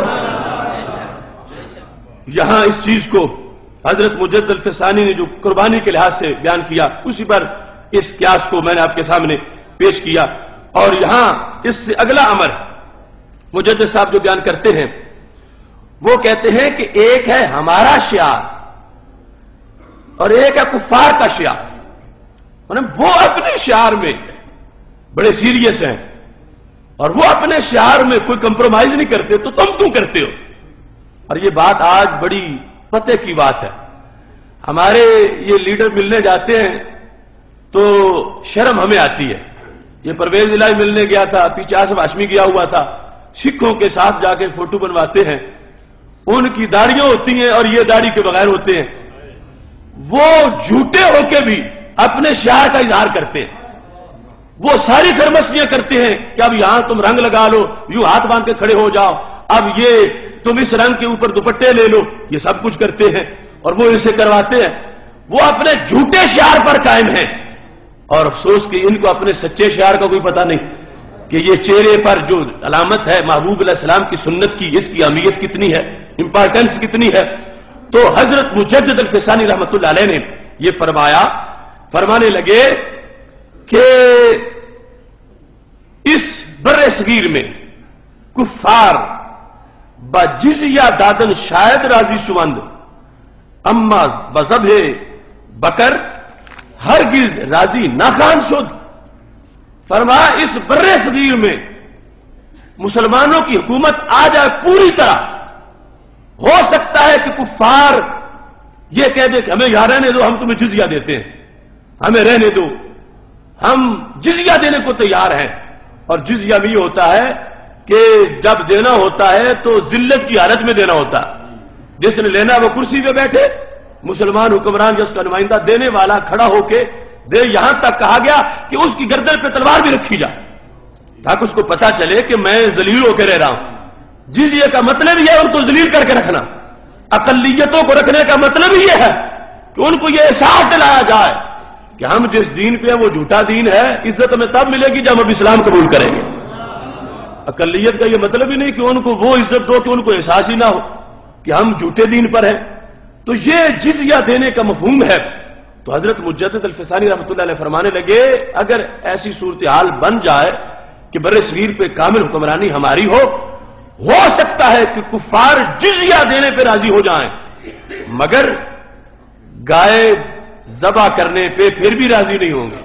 یہاں اس چیز کو حضرت مجدد الفسانی نے جو قربانی کے لحاظ سے بیان کیا، اسی پر اس قیاس کو میں نے آپ کے سامنے پیش کیا۔ اور یہاں اس سے اگلا امر مجدد صاحب جو بیان کرتے ہیں وہ کہتے ہیں کہ ایک ہے ہمارا شعار اور ایک ہے کفار کا شعار، وہ اپنے شعار میں بڑے سیریس ہیں اور وہ اپنے شعار میں کوئی کمپرومائز نہیں کرتے، تو تم کیوں کرتے ہو؟ اور یہ بات آج بڑی پتے کی بات ہے، ہمارے یہ لیڈر ملنے جاتے ہیں تو شرم ہمیں آتی ہے۔ یہ پرویز الہی ملنے گیا تھا، پیچھے آصف ہاشمی گیا ہوا تھا، سکھوں کے ساتھ جا کے فوٹو بنواتے ہیں، ان کی داڑھیاں ہوتی ہیں اور یہ داڑھی کے بغیر ہوتے ہیں، وہ جھوٹے ہو کے بھی اپنے شعار کا اظہار کرتے ہیں، وہ ساری سرمستیاں کرتے ہیں کہ اب یہاں تم رنگ لگا لو، یوں ہاتھ باندھ کے کھڑے ہو جاؤ، اب یہ تم اس رنگ کے اوپر دوپٹے لے لو، یہ سب کچھ کرتے ہیں اور وہ اسے کرواتے ہیں، وہ اپنے جھوٹے شعار پر قائم ہیں۔ اور افسوس کہ ان کو اپنے سچے شعار کا کوئی پتہ نہیں کہ یہ چہرے پر جو علامت ہے محبوب علیہ السلام کی سنت کی، اس کی اہمیت کتنی ہے، امپارٹنس کتنی ہے۔ تو حضرت مجدد الفسانی رحمۃ اللہ علیہ نے یہ فرمانے لگے کہ اس بر صغیر میں کفار بجزیہ دادن شاید راضی شوند، اما بذبح بکر ہرگز راضی نہ خان شد۔ فرمایا اس بر صغیر میں مسلمانوں کی حکومت آ جائے پوری طرح، ہو سکتا ہے کہ کفار یہ کہہ دے کہ ہمیں یہاں رہنے دو، ہم تمہیں جزیہ دیتے ہیں، ہمیں رہنے دو، ہم جزیہ دینے کو تیار ہیں۔ اور جزیہ بھی ہوتا ہے کہ جب دینا ہوتا ہے تو ذلت کی حالت میں دینا ہوتا ہے، جس نے لینا وہ کرسی پہ بیٹھے، مسلمان حکمران جس کا نمائندہ دینے والا کھڑا ہو کے دے، یہاں تک کہا گیا کہ اس کی گردن پہ تلوار بھی رکھی جائے تاکہ اس کو پتا چلے کہ میں ذلیل ہو کے رہ رہا ہوں۔ جزیے کا مطلب یہ ہے ان کو ذلیل کر کے رکھنا، اقلیتوں کو رکھنے کا مطلب یہ ہے کہ ان کو یہ احساس دلایا جائے کہ ہم جس دین پہ ہیں وہ جھوٹا دین ہے، عزت ہمیں تب ملے گی جب ہم اسلام قبول کریں گے۔ اقلیت کا یہ مطلب ہی نہیں کہ ان کو وہ عزت دو کہ ان کو احساس ہی نہ ہو کہ ہم جھوٹے دین پر ہیں۔ تو یہ جزیہ دینے کا مفہوم ہے۔ تو حضرت مجدد الفسانی رحمۃ اللہ علیہ فرمانے لگے اگر ایسی صورتحال بن جائے کہ بر صغیر پہ کامل حکمرانی ہماری ہو سکتا ہے کہ کفار جزیہ دینے پہ راضی ہو جائیں، مگر گائے ذبح کرنے پہ پھر بھی راضی نہیں ہوں گے۔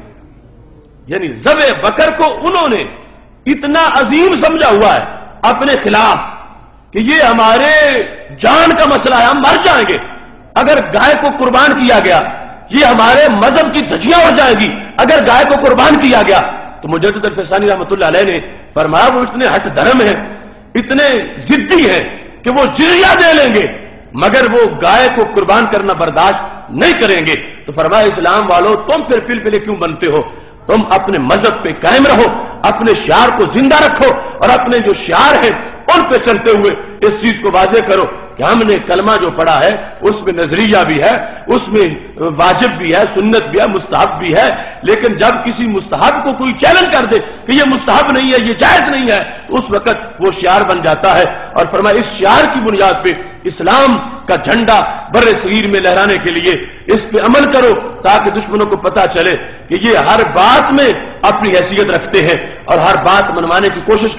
یعنی ذبح بکر کو انہوں نے اتنا عظیم سمجھا ہوا ہے اپنے خلاف کہ یہ ہمارے جان کا مسئلہ ہے، ہم مر جائیں گے اگر گائے کو قربان کیا گیا، یہ ہمارے مذہب کی دھجیاں اڑ جائے گی اگر گائے کو قربان کیا گیا۔ تو مجدد الفسانی رحمۃ اللہ علیہ نے فرمایا وہ اتنے ہٹ دھرم ہیں، اتنے ضدی ہیں کہ وہ جزیہ دے لیں گے مگر وہ گائے کو قربان کرنا برداشت نہیں کریں گے۔ تو فرمایا اسلام والوں تم پھر پل پلے کیوں بنتے ہو؟ تم اپنے مذہب پہ قائم رہو، اپنے شعار کو زندہ رکھو اور اپنے جو شعار ہیں ان پہ چلتے ہوئے اس چیز کو واضح کرو کہ ہم نے کلمہ جو پڑھا ہے اس میں نظریہ بھی ہے، اس میں واجب بھی ہے، سنت بھی ہے، مستحب بھی ہے، لیکن جب کسی مستحب کو کوئی چیلنج کر دے کہ یہ مستحب نہیں ہے، یہ جائز نہیں ہے، تو اس وقت وہ شعار بن جاتا ہے۔ اور فرمایا اس شعار کی بنیاد پہ اسلام کا جھنڈا بر صغیر میں لہرانے کے لیے اس پہ عمل کرو تاکہ دشمنوں کو پتا چلے کہ یہ ہر بات میں اپنی حیثیت رکھتے ہیں اور ہر بات منوانے کی کوشش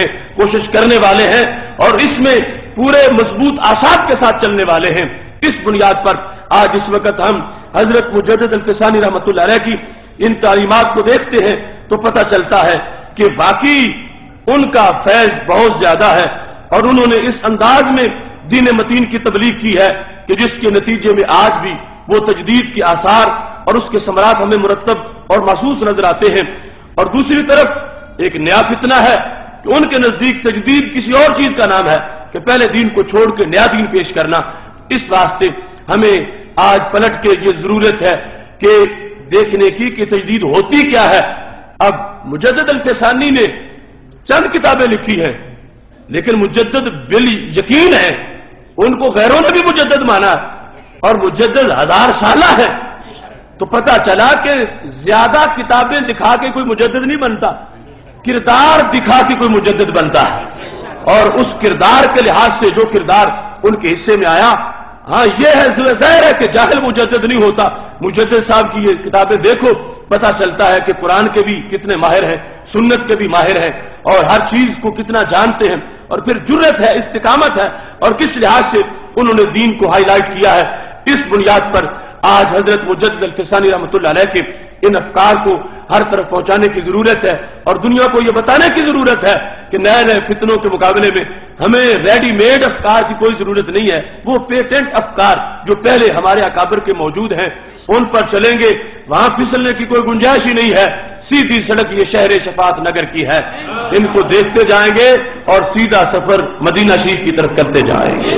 کرنے والے ہیں اور اس میں پورے مضبوط اعصاب کے ساتھ چلنے والے ہیں۔ اس بنیاد پر آج اس وقت ہم حضرت مجدد الفسانی رحمۃ اللہ علیہ کی ان تعلیمات کو دیکھتے ہیں تو پتہ چلتا ہے کہ واقعی ان کا فیض بہت زیادہ ہے اور انہوں نے اس انداز میں دین متین کی تبلیغ کی ہے کہ جس کے نتیجے میں آج بھی وہ تجدید کے آثار اور اس کے ثمرات ہمیں مرتب اور محسوس نظر آتے ہیں۔ اور دوسری طرف ایک نیا فتنہ ہے کہ ان کے نزدیک تجدید کسی اور چیز کا نام ہے کہ پہلے دین کو چھوڑ کے نیا دین پیش کرنا۔ اس واسطے ہمیں آج پلٹ کے یہ ضرورت ہے کہ دیکھنے کی کہ تجدید ہوتی کیا ہے۔ اب مجدد الفسانی نے چند کتابیں لکھی ہیں لیکن مجدد بال یقین ہے، ان کو غیروں نے بھی مجدد مانا، اور مجدد 1000 سالہ ہے، تو پتہ چلا کہ زیادہ کتابیں دکھا کے کوئی مجدد نہیں بنتا، کردار دکھا کے کوئی مجدد بنتا ہے۔ اور اس کردار کے لحاظ سے جو کردار ان کے حصے میں آیا، ہاں یہ ہے ظاہر ہے کہ جاہل مجدد نہیں ہوتا۔ مجدد صاحب کی یہ کتابیں دیکھو، پتہ چلتا ہے کہ قرآن کے بھی کتنے ماہر ہیں، سنت کے بھی ماہر ہیں، اور ہر چیز کو کتنا جانتے ہیں، اور پھر جرت ہے، استقامت ہے، اور کس لحاظ سے انہوں نے دین کو ہائی لائٹ کیا ہے۔ اس بنیاد پر آج حضرت مجدد الفسانی رحمۃ اللہ علیہ کے ان افکار کو ہر طرف پہنچانے کی ضرورت ہے، اور دنیا کو یہ بتانے کی ضرورت ہے کہ نئے نئے فتنوں کے مقابلے میں ہمیں ریڈی میڈ افکار کی کوئی ضرورت نہیں ہے۔ وہ پیٹنٹ افکار جو پہلے ہمارے اکابر کے موجود ہیں ان پر چلیں گے، وہاں پھسلنے کی کوئی گنجائش ہی نہیں ہے۔ سیدھی سڑک یہ شہر شفاعت نگر کی ہے، ان کو دیکھتے جائیں گے اور سیدھا سفر مدینہ شریف کی طرف کرتے جائیں گے۔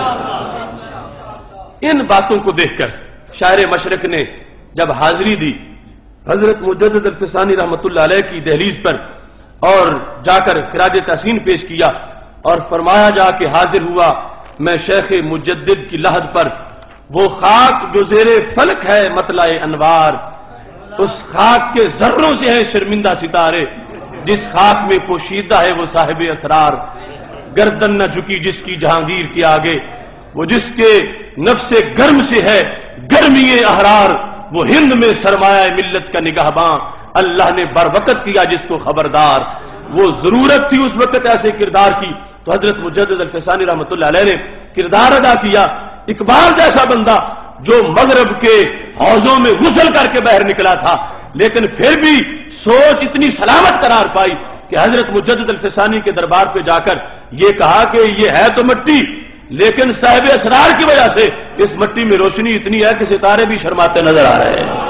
ان باتوں کو دیکھ کر شاعر مشرق نے جب حاضری دی حضرت مجدد الفسانی رحمۃ اللہ علیہ کی دہلیز پر، اور جا کر خراج تحسین پیش کیا اور فرمایا جا کے حاضر ہوا میں شیخ مجدد کی لحد پر، وہ خاک جو زیر فلک ہے مطلع انوار، اس خاک کے ذروں سے ہیں شرمندہ ستارے، جس خاک میں پوشیدہ ہے وہ صاحب اسرار، گردن نہ جھکی جس کی جہانگیر کے آگے، وہ جس کے نفس گرم سے ہے گرمی احرار، وہ ہند میں سرمایہ ملت کا نگہباں، اللہ نے بر وقت کیا جس کو خبردار۔ وہ ضرورت تھی اس وقت ایسے کردار کی، تو حضرت مجدد الفسانی رحمۃ اللہ علیہ نے کردار ادا کیا۔ اقبال جیسا بندہ جو مغرب کے حوضوں میں غسل کر کے باہر نکلا تھا، لیکن پھر بھی سوچ اتنی سلامت قرار پائی کہ حضرت مجدد الفسانی کے دربار پہ جا کر یہ کہا کہ یہ ہے تو مٹی، لیکن صاحب اسرار کی وجہ سے اس مٹی میں روشنی اتنی ہے کہ ستارے بھی شرماتے نظر آ رہے ہیں۔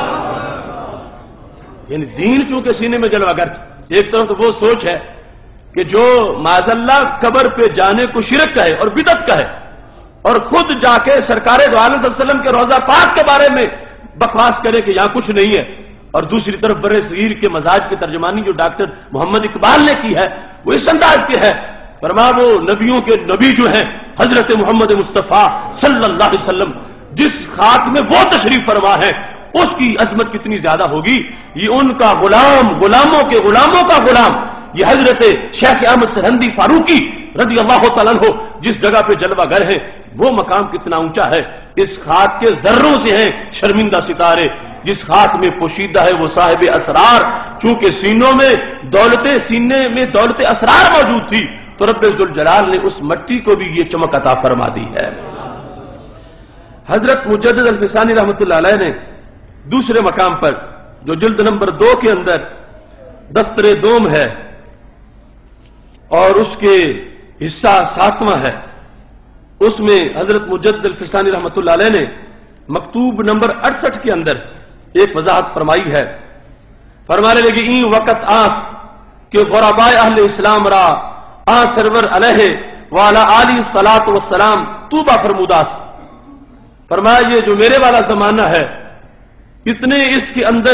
یعنی دین چونکہ سینے میں جلوہ گر، ایک طرف تو وہ سوچ ہے کہ جو معاذ اللہ قبر پہ جانے کو شرک کا ہے اور بدعت کا ہے، اور خود جا کے سرکار دو عالم صلی اللہ علیہ وسلم کے روضہ پاک کے بارے میں بکواس کرے کہ یہاں کچھ نہیں ہے، اور دوسری طرف بر صغیر کے مزاج کی ترجمانی جو ڈاکٹر محمد اقبال نے کی ہے وہ اس انداز کی ہے، فرما وہ نبیوں کے نبی جو ہیں حضرت محمد مصطفیٰ صلی اللہ علیہ وسلم، جس خاک میں وہ تشریف فرما ہے اس کی عظمت کتنی زیادہ ہوگی، یہ ان کا غلام، غلاموں کے غلاموں کا غلام، یہ حضرت شیخ احمد سرہندی فاروقی رضی اللہ تعالیٰ عنہ جس جگہ پہ جلوہ گر ہے وہ مقام کتنا اونچا ہے۔ اس خاک کے ذروں سے ہیں شرمندہ ستارے، جس خاک میں پوشیدہ ہے وہ صاحب اسرار، چونکہ سینے میں دولت اسرار موجود تھی تو رب ذوالجلال نے اس مٹی کو بھی یہ چمک عطا فرما دی ہے۔ حضرت مجدد الفسانی رحمۃ اللہ علیہ نے دوسرے مقام پر جو جلد نمبر 2 کے اندر دفتر دوم ہے اور اس کے حصہ 7واں ہے، اس میں حضرت مجدد الفسانی رحمۃ اللہ علیہ نے مکتوب نمبر 68 کے اندر ایک وضاحت فرمائی ہے۔ فرمانے لگے این وقت آس کہ غرباء اہل اسلام را سرور علیہ والا علی صلاۃ والسلام توبہ فرموداس، فرمایا یہ جو میرے والا زمانہ ہے اتنے اس کے اندر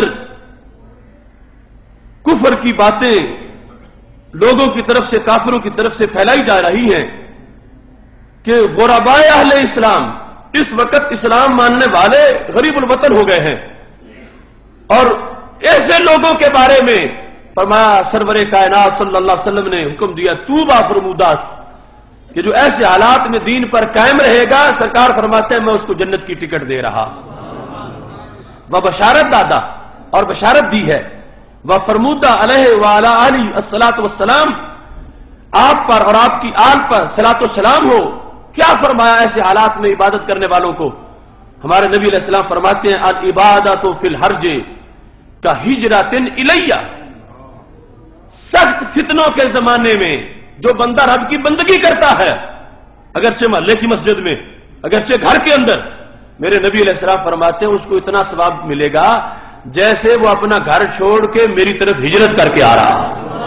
کفر کی باتیں لوگوں کی طرف سے، کافروں کی طرف سے پھیلائی جا رہی ہیں کہ غرباء اہل اسلام اس وقت اسلام ماننے والے غریب الوطن ہو گئے ہیں، اور ایسے لوگوں کے بارے میں فرمایا سرور کائنات صلی اللہ علیہ وسلم نے حکم دیا توبہ فرموداس، کہ جو ایسے حالات میں دین پر قائم رہے گا سرکار فرماتے ہیں میں اس کو جنت کی ٹکٹ دے رہا، وہ بشارت دادا اور بشارت دی ہے، وہ فرمودہ علیہ وعلی علی الصلاۃ والسلام، آپ پر اور آپ کی آل پر صلاۃ والسلام ہو۔ کیا فرمایا ایسے حالات میں عبادت کرنے والوں کو؟ ہمارے نبی علیہ السلام فرماتے ہیں العبادۃ فی الحرج کا ہجرۃ الیہ، سخت فتنوں کے زمانے میں جو بندہ رب کی بندگی کرتا ہے، اگرچہ محلے کی مسجد میں، اگرچہ گھر کے اندر، میرے نبی علیہ السلام فرماتے ہیں اس کو اتنا ثواب ملے گا جیسے وہ اپنا گھر چھوڑ کے میری طرف ہجرت کر کے آ رہا۔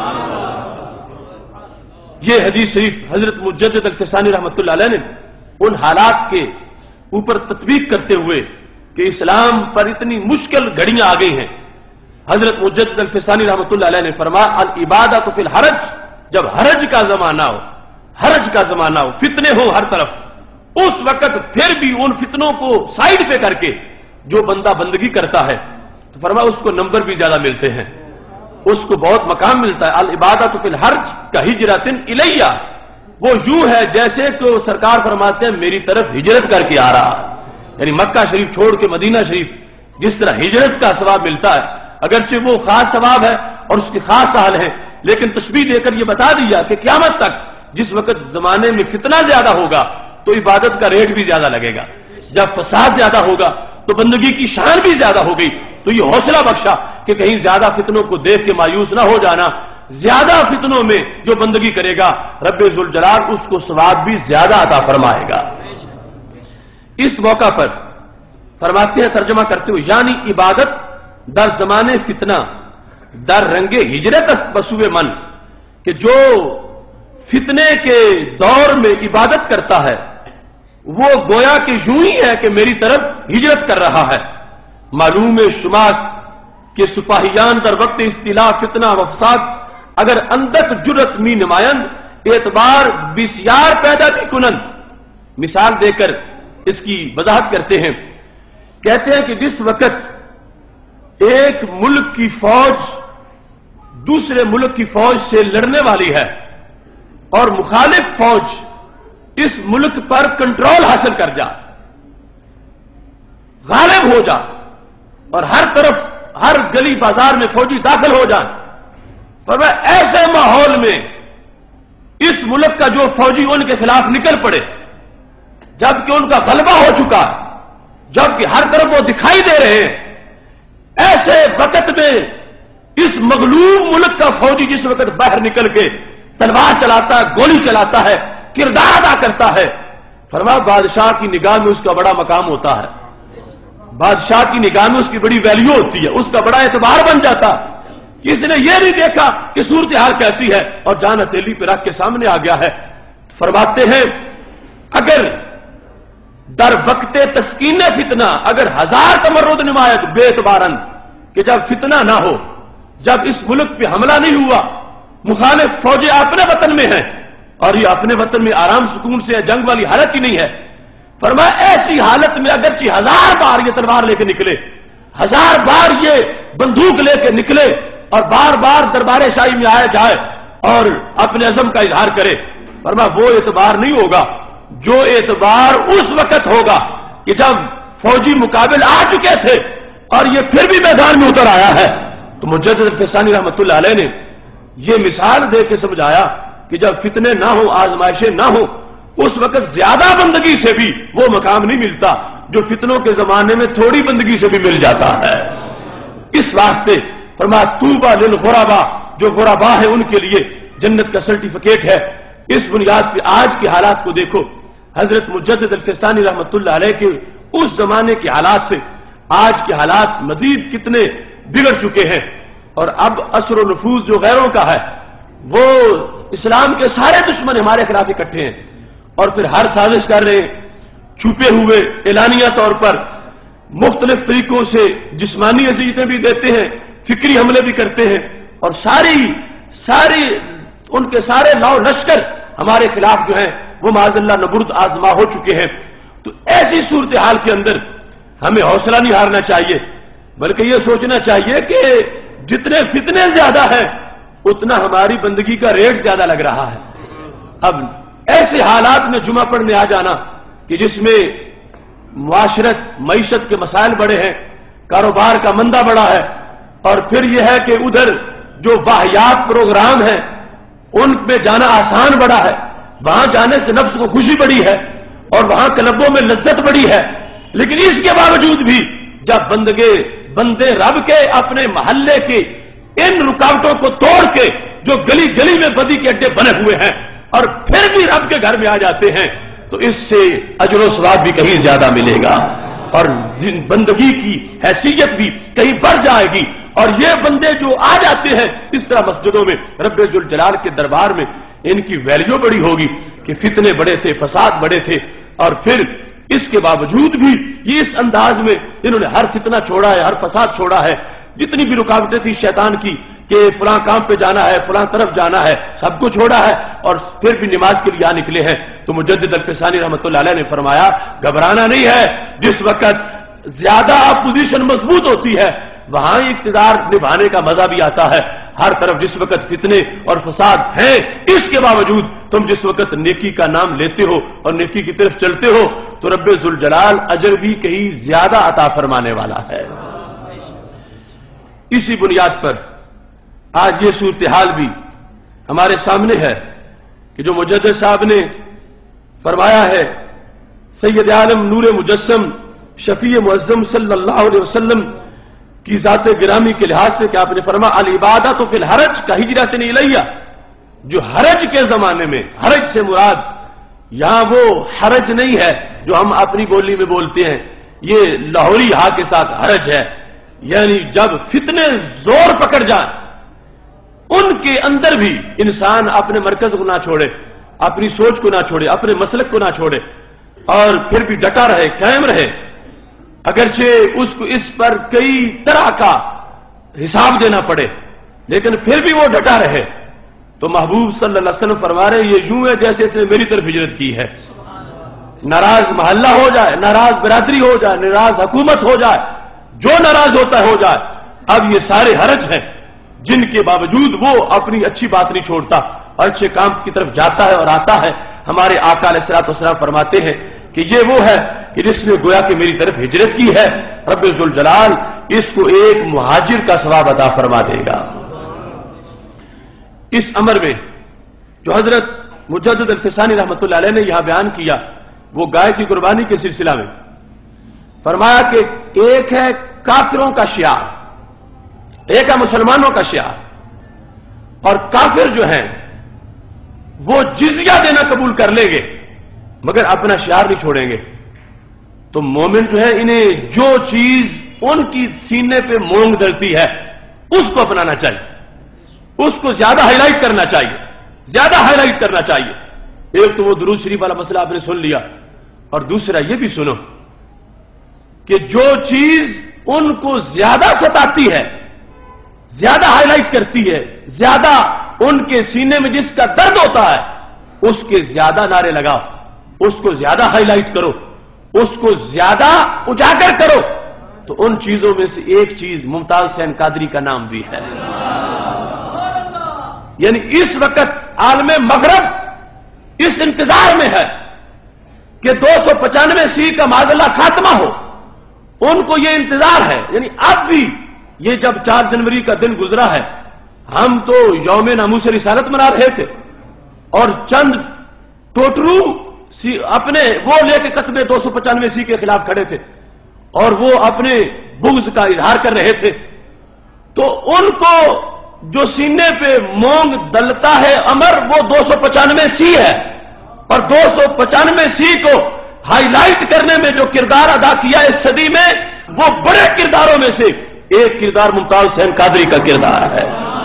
یہ حدیث شریف حضرت مجدد الفسانی رحمۃ اللہ علیہ نے ان حالات کے اوپر تطبیق کرتے ہوئے کہ اسلام پر اتنی مشکل گھڑیاں آ گئی ہیں، حضرت مجدد الفسانی رحمۃ اللہ علیہ نے فرمایا العبادۃ فی الحرج، جب حرج کا زمانہ ہو، حرج کا زمانہ ہو، فتنے ہو ہر طرف، उस वक्त फिर भी उन फितनों को साइड पे करके जो बंदा बंदगी करता है तो फरमाया उसको नंबर भी ज्यादा मिलते हैं, उसको बहुत मकाम मिलता है। अल इबादत फिल हर्ज का हिजरतिन इलैया, वो यूं है जैसे तो सरकार फरमाते हैं मेरी तरफ हिजरत करके आ रहा, यानी मक्का शरीफ छोड़ के मदीना शरीफ जिस तरह हिजरत का सवाब मिलता है, अगरचे वो खास सवाब है और उसके खास हाल है, लेकिन तस्बीह देकर ये बता दिया कि क़यामत तक जिस वक्त जमाने में फितना ज्यादा होगा तो इबादत का रेट भी ज्यादा लगेगा, जब फसाद ज्यादा होगा तो बंदगी की शान भी ज्यादा हो गई। तो ये हौसला बख्शा कि कहीं ज्यादा फितनों को देख के मायूस ना हो जाना, ज्यादा फितनों में जो बंदगी करेगा रब्बे जुल जलाल उसको सवाब भी ज्यादा अता फरमाएगा। इस मौका पर फरमाते हैं तर्जमा करते हुए, यानी इबादत दर जमाने फितना दर रंगे हिजरत बसुए मन, कि जो फितने के दौर में इबादत करता है वो गोया कि यूं ही है कि मेरी तरफ हिजरत कर रहा है। मालूम शुमार के सिपाहियान दर वक्त इस्तिला फितना वफसाद अगर अंदत जुरत मी नुमायंद एतबार बिस्यार पैदा भी कुनंद। मिसाल देकर इसकी वजाहत करते हैं, कहते हैं कि जिस वक्त एक मुल्क की फौज दूसरे मुल्क की फौज से लड़ने वाली है और मुखालिफ फौज इस मुल्क पर कंट्रोल हासिल कर जा, गालिब हो जा और हर तरफ हर गली बाजार में फौजी दाखिल हो जाए, पर वह ऐसे माहौल में इस मुल्क का जो फौजी उनके खिलाफ निकल पड़े जबकि उनका गलबा हो चुका, जबकि हर तरफ वो दिखाई दे रहे हैं, ऐसे वक्त में इस मगलूब मुल्क का फौजी जिस वक्त बाहर निकल के तलवार चलाता है, गोली चलाता है, किरदार अदा करता है, फरमाया बादशाह की निगाह में उसका बड़ा मकाम होता है, बादशाह की निगाह में उसकी बड़ी वैल्यू होती है, उसका बड़ा एतबार बन जाता। किसी ने यह नहीं देखा कि सूरत हाल कैसी है और जान हथेली पे रख के सामने आ गया है। फरमाते हैं अगर दर वक्ते तस्कीन फितना अगर हजार तमर्रुद निमायत बेतबारन, कि जब फितना ना हो, जब इस मुल्क पे हमला नहीं हुआ, मुखालिफ फौजें अपने वतन में हैं और ये अपने वतन में आराम सुकून से जंग वाली हालत ही नहीं है, फरमाया ऐसी हालत में अगरचे 1000 बार ये तलवार लेके निकले, 1000 बार ये बंदूक लेके निकले और बार बार दरबारे शाही में आया जाए और अपने अज़म का इजहार करे, फरमाया वो एतबार नहीं होगा जो एतबार उस वक्त होगा कि जब फौजी मुकाबिल आ चुके थे और ये फिर भी मैदान में उतर आया है। तो मुजद्दिद फिसानी रहमतुल्लाह अलैह ने ये मिसाल दे के समझाया कि जब फितने ना हो, आजमाइशें ना हो, उस वक्त ज्यादा बंदगी से भी वो मकाम नहीं मिलता जो फितनों के जमाने में थोड़ी बंदगी से भी मिल जाता है। इस वास्ते फरमाया तूबा लिल गुरबा, जो गुरबा है उनके लिए जन्नत का सर्टिफिकेट है। इस बुनियाद पे आज के हालात को देखो, हजरत मुजद्दिद अल-फिसानी रहमतुल्लाह अलैह के उस जमाने के हालात से आज के हालात मजीद कितने बिगड़ चुके हैं और अब असर व नफूज जो गैरों का है वो इस्लाम के सारे दुश्मन हमारे खिलाफ इकट्ठे हैं और फिर हर साजिश कर रहे हैं, छुपे हुए एलानिया तौर पर मुख्तलिफ तरीकों से जिस्मानी अज़ियतें भी देते हैं, फिक्री हमले भी करते हैं और सारी उनके सारे लौ लश्कर हमारे खिलाफ जो है वो माज़अल्लाह नबुर्द आजमा हो चुके हैं। तो ऐसी सूरत हाल के अंदर हमें हौसला नहीं हारना चाहिए, बल्कि ये सोचना चाहिए कि जितने फितने ज्यादा है उतना हमारी बंदगी का रेट ज्यादा लग रहा है। अब ऐसे हालात में जुमा पढ़ने आ जाना कि जिसमें मुआशरत मईशत के मसाइल बड़े हैं, कारोबार का मंदा बड़ा है और फिर यह है कि उधर जो वाहियात प्रोग्राम है उनमें जाना आसान बड़ा है, वहां जाने से नफ्स को खुशी बड़ी है और वहां क्लबों में लज्जत बड़ी है, लेकिन इसके बावजूद भी जब बंदे रब के अपने मोहल्ले की इन रुकावटों को तोड़ के जो गली गली में बदी के अड्डे बने हुए हैं और फिर भी रब के घर में आ जाते हैं तो इससे अजर व सवाब भी कहीं ज्यादा मिलेगा और बंदगी की हैसियत भी कहीं बढ़ जाएगी। और ये बंदे जो आ जाते हैं इस तरह मस्जिदों में रब्बे जुल जलाल के दरबार में, इनकी वैल्यू बड़ी होगी कि फितने बड़े थे, फसाद बड़े थे और फिर इसके बावजूद भी ये इस अंदाज में इन्होंने हर फितना छोड़ा है, हर फसाद छोड़ा है, जितनी भी रुकावटें थी शैतान की کہ فلاں کام پہ جانا ہے، فلاں طرف جانا ہے، سب کو چھوڑا ہے اور پھر بھی نماز کے لیے نکلے ہیں، تو مجدد الفسانی رحمۃ اللہ علیہ نے فرمایا گھبرانا نہیں ہے، جس وقت زیادہ اپوزیشن مضبوط ہوتی ہے وہاں اقتدار نبھانے کا مزہ بھی آتا ہے۔ ہر طرف جس وقت فتنے اور فساد ہیں، اس کے باوجود تم جس وقت نیکی کا نام لیتے ہو اور نیکی کی طرف چلتے ہو تو رب ذوالجلال اجر بھی کہیں زیادہ عطا فرمانے والا ہے۔ اسی بنیاد پر آج یہ صورتحال بھی ہمارے سامنے ہے کہ جو مجدد صاحب نے فرمایا ہے، سید عالم نور مجسم شفیع معظم صلی اللہ علیہ وسلم کی ذات گرامی کے لحاظ سے کہ آپ نے فرمایا العبادۃ فی الحرج کا ہجرۃ الیہ، جو حرج کے زمانے میں، حرج سے مراد یہاں وہ حرج نہیں ہے جو ہم اپنی بولی میں بولتے ہیں، یہ لاہوری ہا کے ساتھ حرج ہے، یعنی جب فتنے زور پکڑ جائیں ان کے اندر بھی انسان اپنے مرکز کو نہ چھوڑے، اپنی سوچ کو نہ چھوڑے، اپنے مسلک کو نہ چھوڑے اور پھر بھی ڈٹا رہے، قائم رہے، اگرچہ اس کو اس پر کئی طرح کا حساب دینا پڑے لیکن پھر بھی وہ ڈٹا رہے، تو محبوب صلی اللہ علیہ وسلم فرما رہے یہ یوں ہے جیسے اس نے میری طرف ہجرت کی ہے۔ ناراض محلہ ہو جائے، ناراض برادری ہو جائے، ناراض حکومت ہو جائے، جو ناراض ہوتا ہے ہو جائے، اب یہ سارے حرج ہیں جن کے باوجود وہ اپنی اچھی بات نہیں چھوڑتا اور اچھے کام کی طرف جاتا ہے اور آتا ہے۔ ہمارے آقا علیہ الصلوۃ والسلام فرماتے ہیں کہ یہ وہ ہے کہ جس نے گویا کہ میری طرف ہجرت کی ہے، رب ذوالجلال اس کو ایک مہاجر کا ثواب عطا فرما دے گا۔ اس امر میں جو حضرت مجدد الفسانی رحمۃ اللہ علیہ نے یہاں بیان کیا وہ گائے کی قربانی کے سلسلہ میں فرمایا کہ ایک ہے کافروں کا شعار، ایک ہے مسلمانوں کا شعار، اور کافر جو ہیں وہ جزیہ دینا قبول کر لیں گے مگر اپنا شعار نہیں چھوڑیں گے، تو مومن جو ہے انہیں جو چیز ان کی سینے پہ مونگ دلتی ہے اس کو اپنانا چاہیے، اس کو زیادہ ہائی لائٹ کرنا چاہیے، زیادہ ہائی لائٹ کرنا چاہیے۔ ایک تو وہ درود شریف والا مسئلہ آپ نے سن لیا، اور دوسرا یہ بھی سنو کہ جو چیز ان کو زیادہ ستاتی ہے، زیادہ ہائی لائٹ کرتی ہے، زیادہ ان کے سینے میں جس کا درد ہوتا ہے اس کے زیادہ نعرے لگاؤ، اس کو زیادہ ہائی لائٹ کرو، اس کو زیادہ اجاگر کرو، تو ان چیزوں میں سے ایک چیز ممتاز حسین قادری کا نام بھی ہے۔ یعنی اس وقت عالم مغرب اس انتظار میں ہے کہ 295 کا معاملہ خاتمہ ہو، ان کو یہ انتظار ہے، یعنی اب بھی یہ جب 4 جنوری کا دن گزرا ہے ہم تو یوم ناموس رسالت منا رہے تھے اور چند ٹوٹرو اپنے وہ لے کے قصبے 295 کے خلاف کھڑے تھے اور وہ اپنے بغض کا اظہار کر رہے تھے، تو ان کو جو سینے پہ مونگ دلتا ہے امر وہ 295 ہے، اور 295 کو ہائی لائٹ کرنے میں جو کردار ادا کیا اس صدی میں وہ بڑے کرداروں میں سے ایک کردار ممتاز حسین قادری کا کردار ہے۔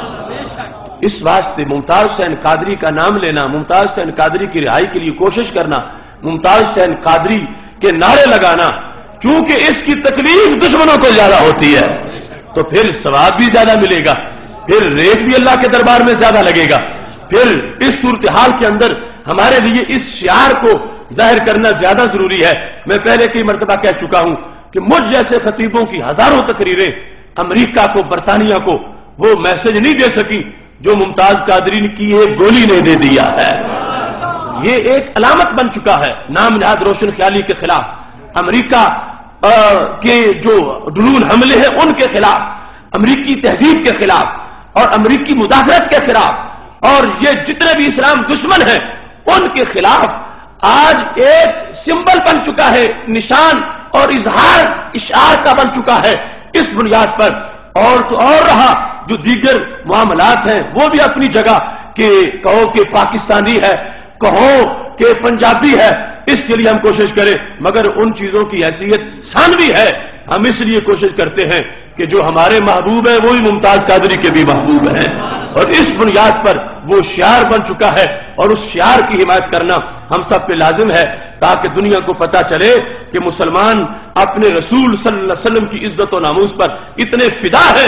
اس واسطے ممتاز حسین قادری کا نام لینا، ممتاز حسین قادری کی رہائی کے لیے کوشش کرنا، ممتاز حسین قادری کے نعرے لگانا، چونکہ اس کی تکلیف دشمنوں کو زیادہ ہوتی ہے تو پھر ثواب بھی زیادہ ملے گا، پھر ریٹ بھی اللہ کے دربار میں زیادہ لگے گا، پھر اس صورتحال کے اندر ہمارے لیے اس شعار کو ظاہر کرنا زیادہ ضروری ہے۔ میں پہلے کئی مرتبہ کہہ چکا ہوں کہ مجھ جیسے خطیبوں کی ہزاروں تقریریں امریکہ کو، برطانیہ کو وہ میسج نہیں دے سکی جو ممتاز قادری کی ایک گولی نے دے دیا ہے۔ یہ ایک علامت بن چکا ہے نام نہاد روشن خیالی کے خلاف، امریکہ کے جو ڈرون حملے ہیں ان کے خلاف، امریکی تہذیب کے خلاف اور امریکی مداخلت کے خلاف، اور یہ جتنے بھی اسلام دشمن ہیں ان کے خلاف آج ایک سمبل بن چکا ہے، نشان اور اظہار اشعار کا بن چکا ہے۔ اس بنیاد پر اور تو اور رہا جو دیگر معاملات ہیں وہ بھی اپنی جگہ، کہ کہو کہ پاکستانی ہے، کہو کہ پنجابی ہے، اس کے لیے ہم کوشش کریں، مگر ان چیزوں کی حیثیت ثانوی ہے۔ ہم اس لیے کوشش کرتے ہیں کہ جو ہمارے محبوب ہیں وہی ممتاز قادری کے بھی محبوب ہیں، اور اس بنیاد پر وہ شعار بن چکا ہے اور اس شعار کی حمایت کرنا ہم سب پہ لازم ہے تاکہ دنیا کو پتہ چلے کہ مسلمان اپنے رسول صلی اللہ علیہ وسلم کی عزت و ناموس پر اتنے فدا ہیں کہ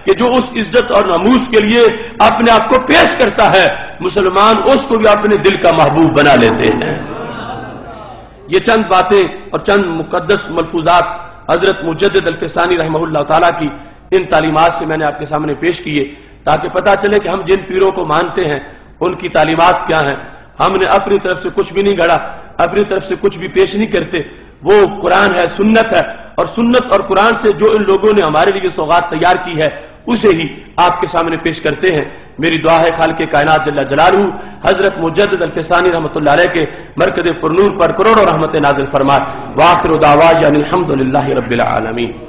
کہ جو اس عزت اور ناموس کے لیے اپنے آپ کو پیش کرتا ہے مسلمان اس کو بھی اپنے دل کا محبوب بنا لیتے ہیں۔ یہ چند باتیں اور چند مقدس ملفوظات حضرت مجدد الفسانی رحمہ اللہ تعالیٰ کی ان تعلیمات سے میں نے آپ کے سامنے پیش کیے تاکہ پتہ چلے کہ ہم جن پیروں کو مانتے ہیں ان کی تعلیمات کیا ہیں۔ ہم نے اپنی طرف سے کچھ بھی نہیں گھڑا، اپنی طرف سے کچھ بھی پیش نہیں کرتے، وہ قرآن ہے، سنت ہے، اور سنت اور قرآن سے جو ان لوگوں نے ہمارے لیے سوغات تیار کی ہے اسے ہی آپ کے سامنے پیش کرتے ہیں۔ میری دعا ہے خالق کائنات جل جلالہ حضرت مجدد الفسانی رحمۃ اللہ علیہ کے مرکز پرنور پر کروڑوں رحمت نازل فرمائے۔ وآخر دعوانا الحمد للہ رب العالمین۔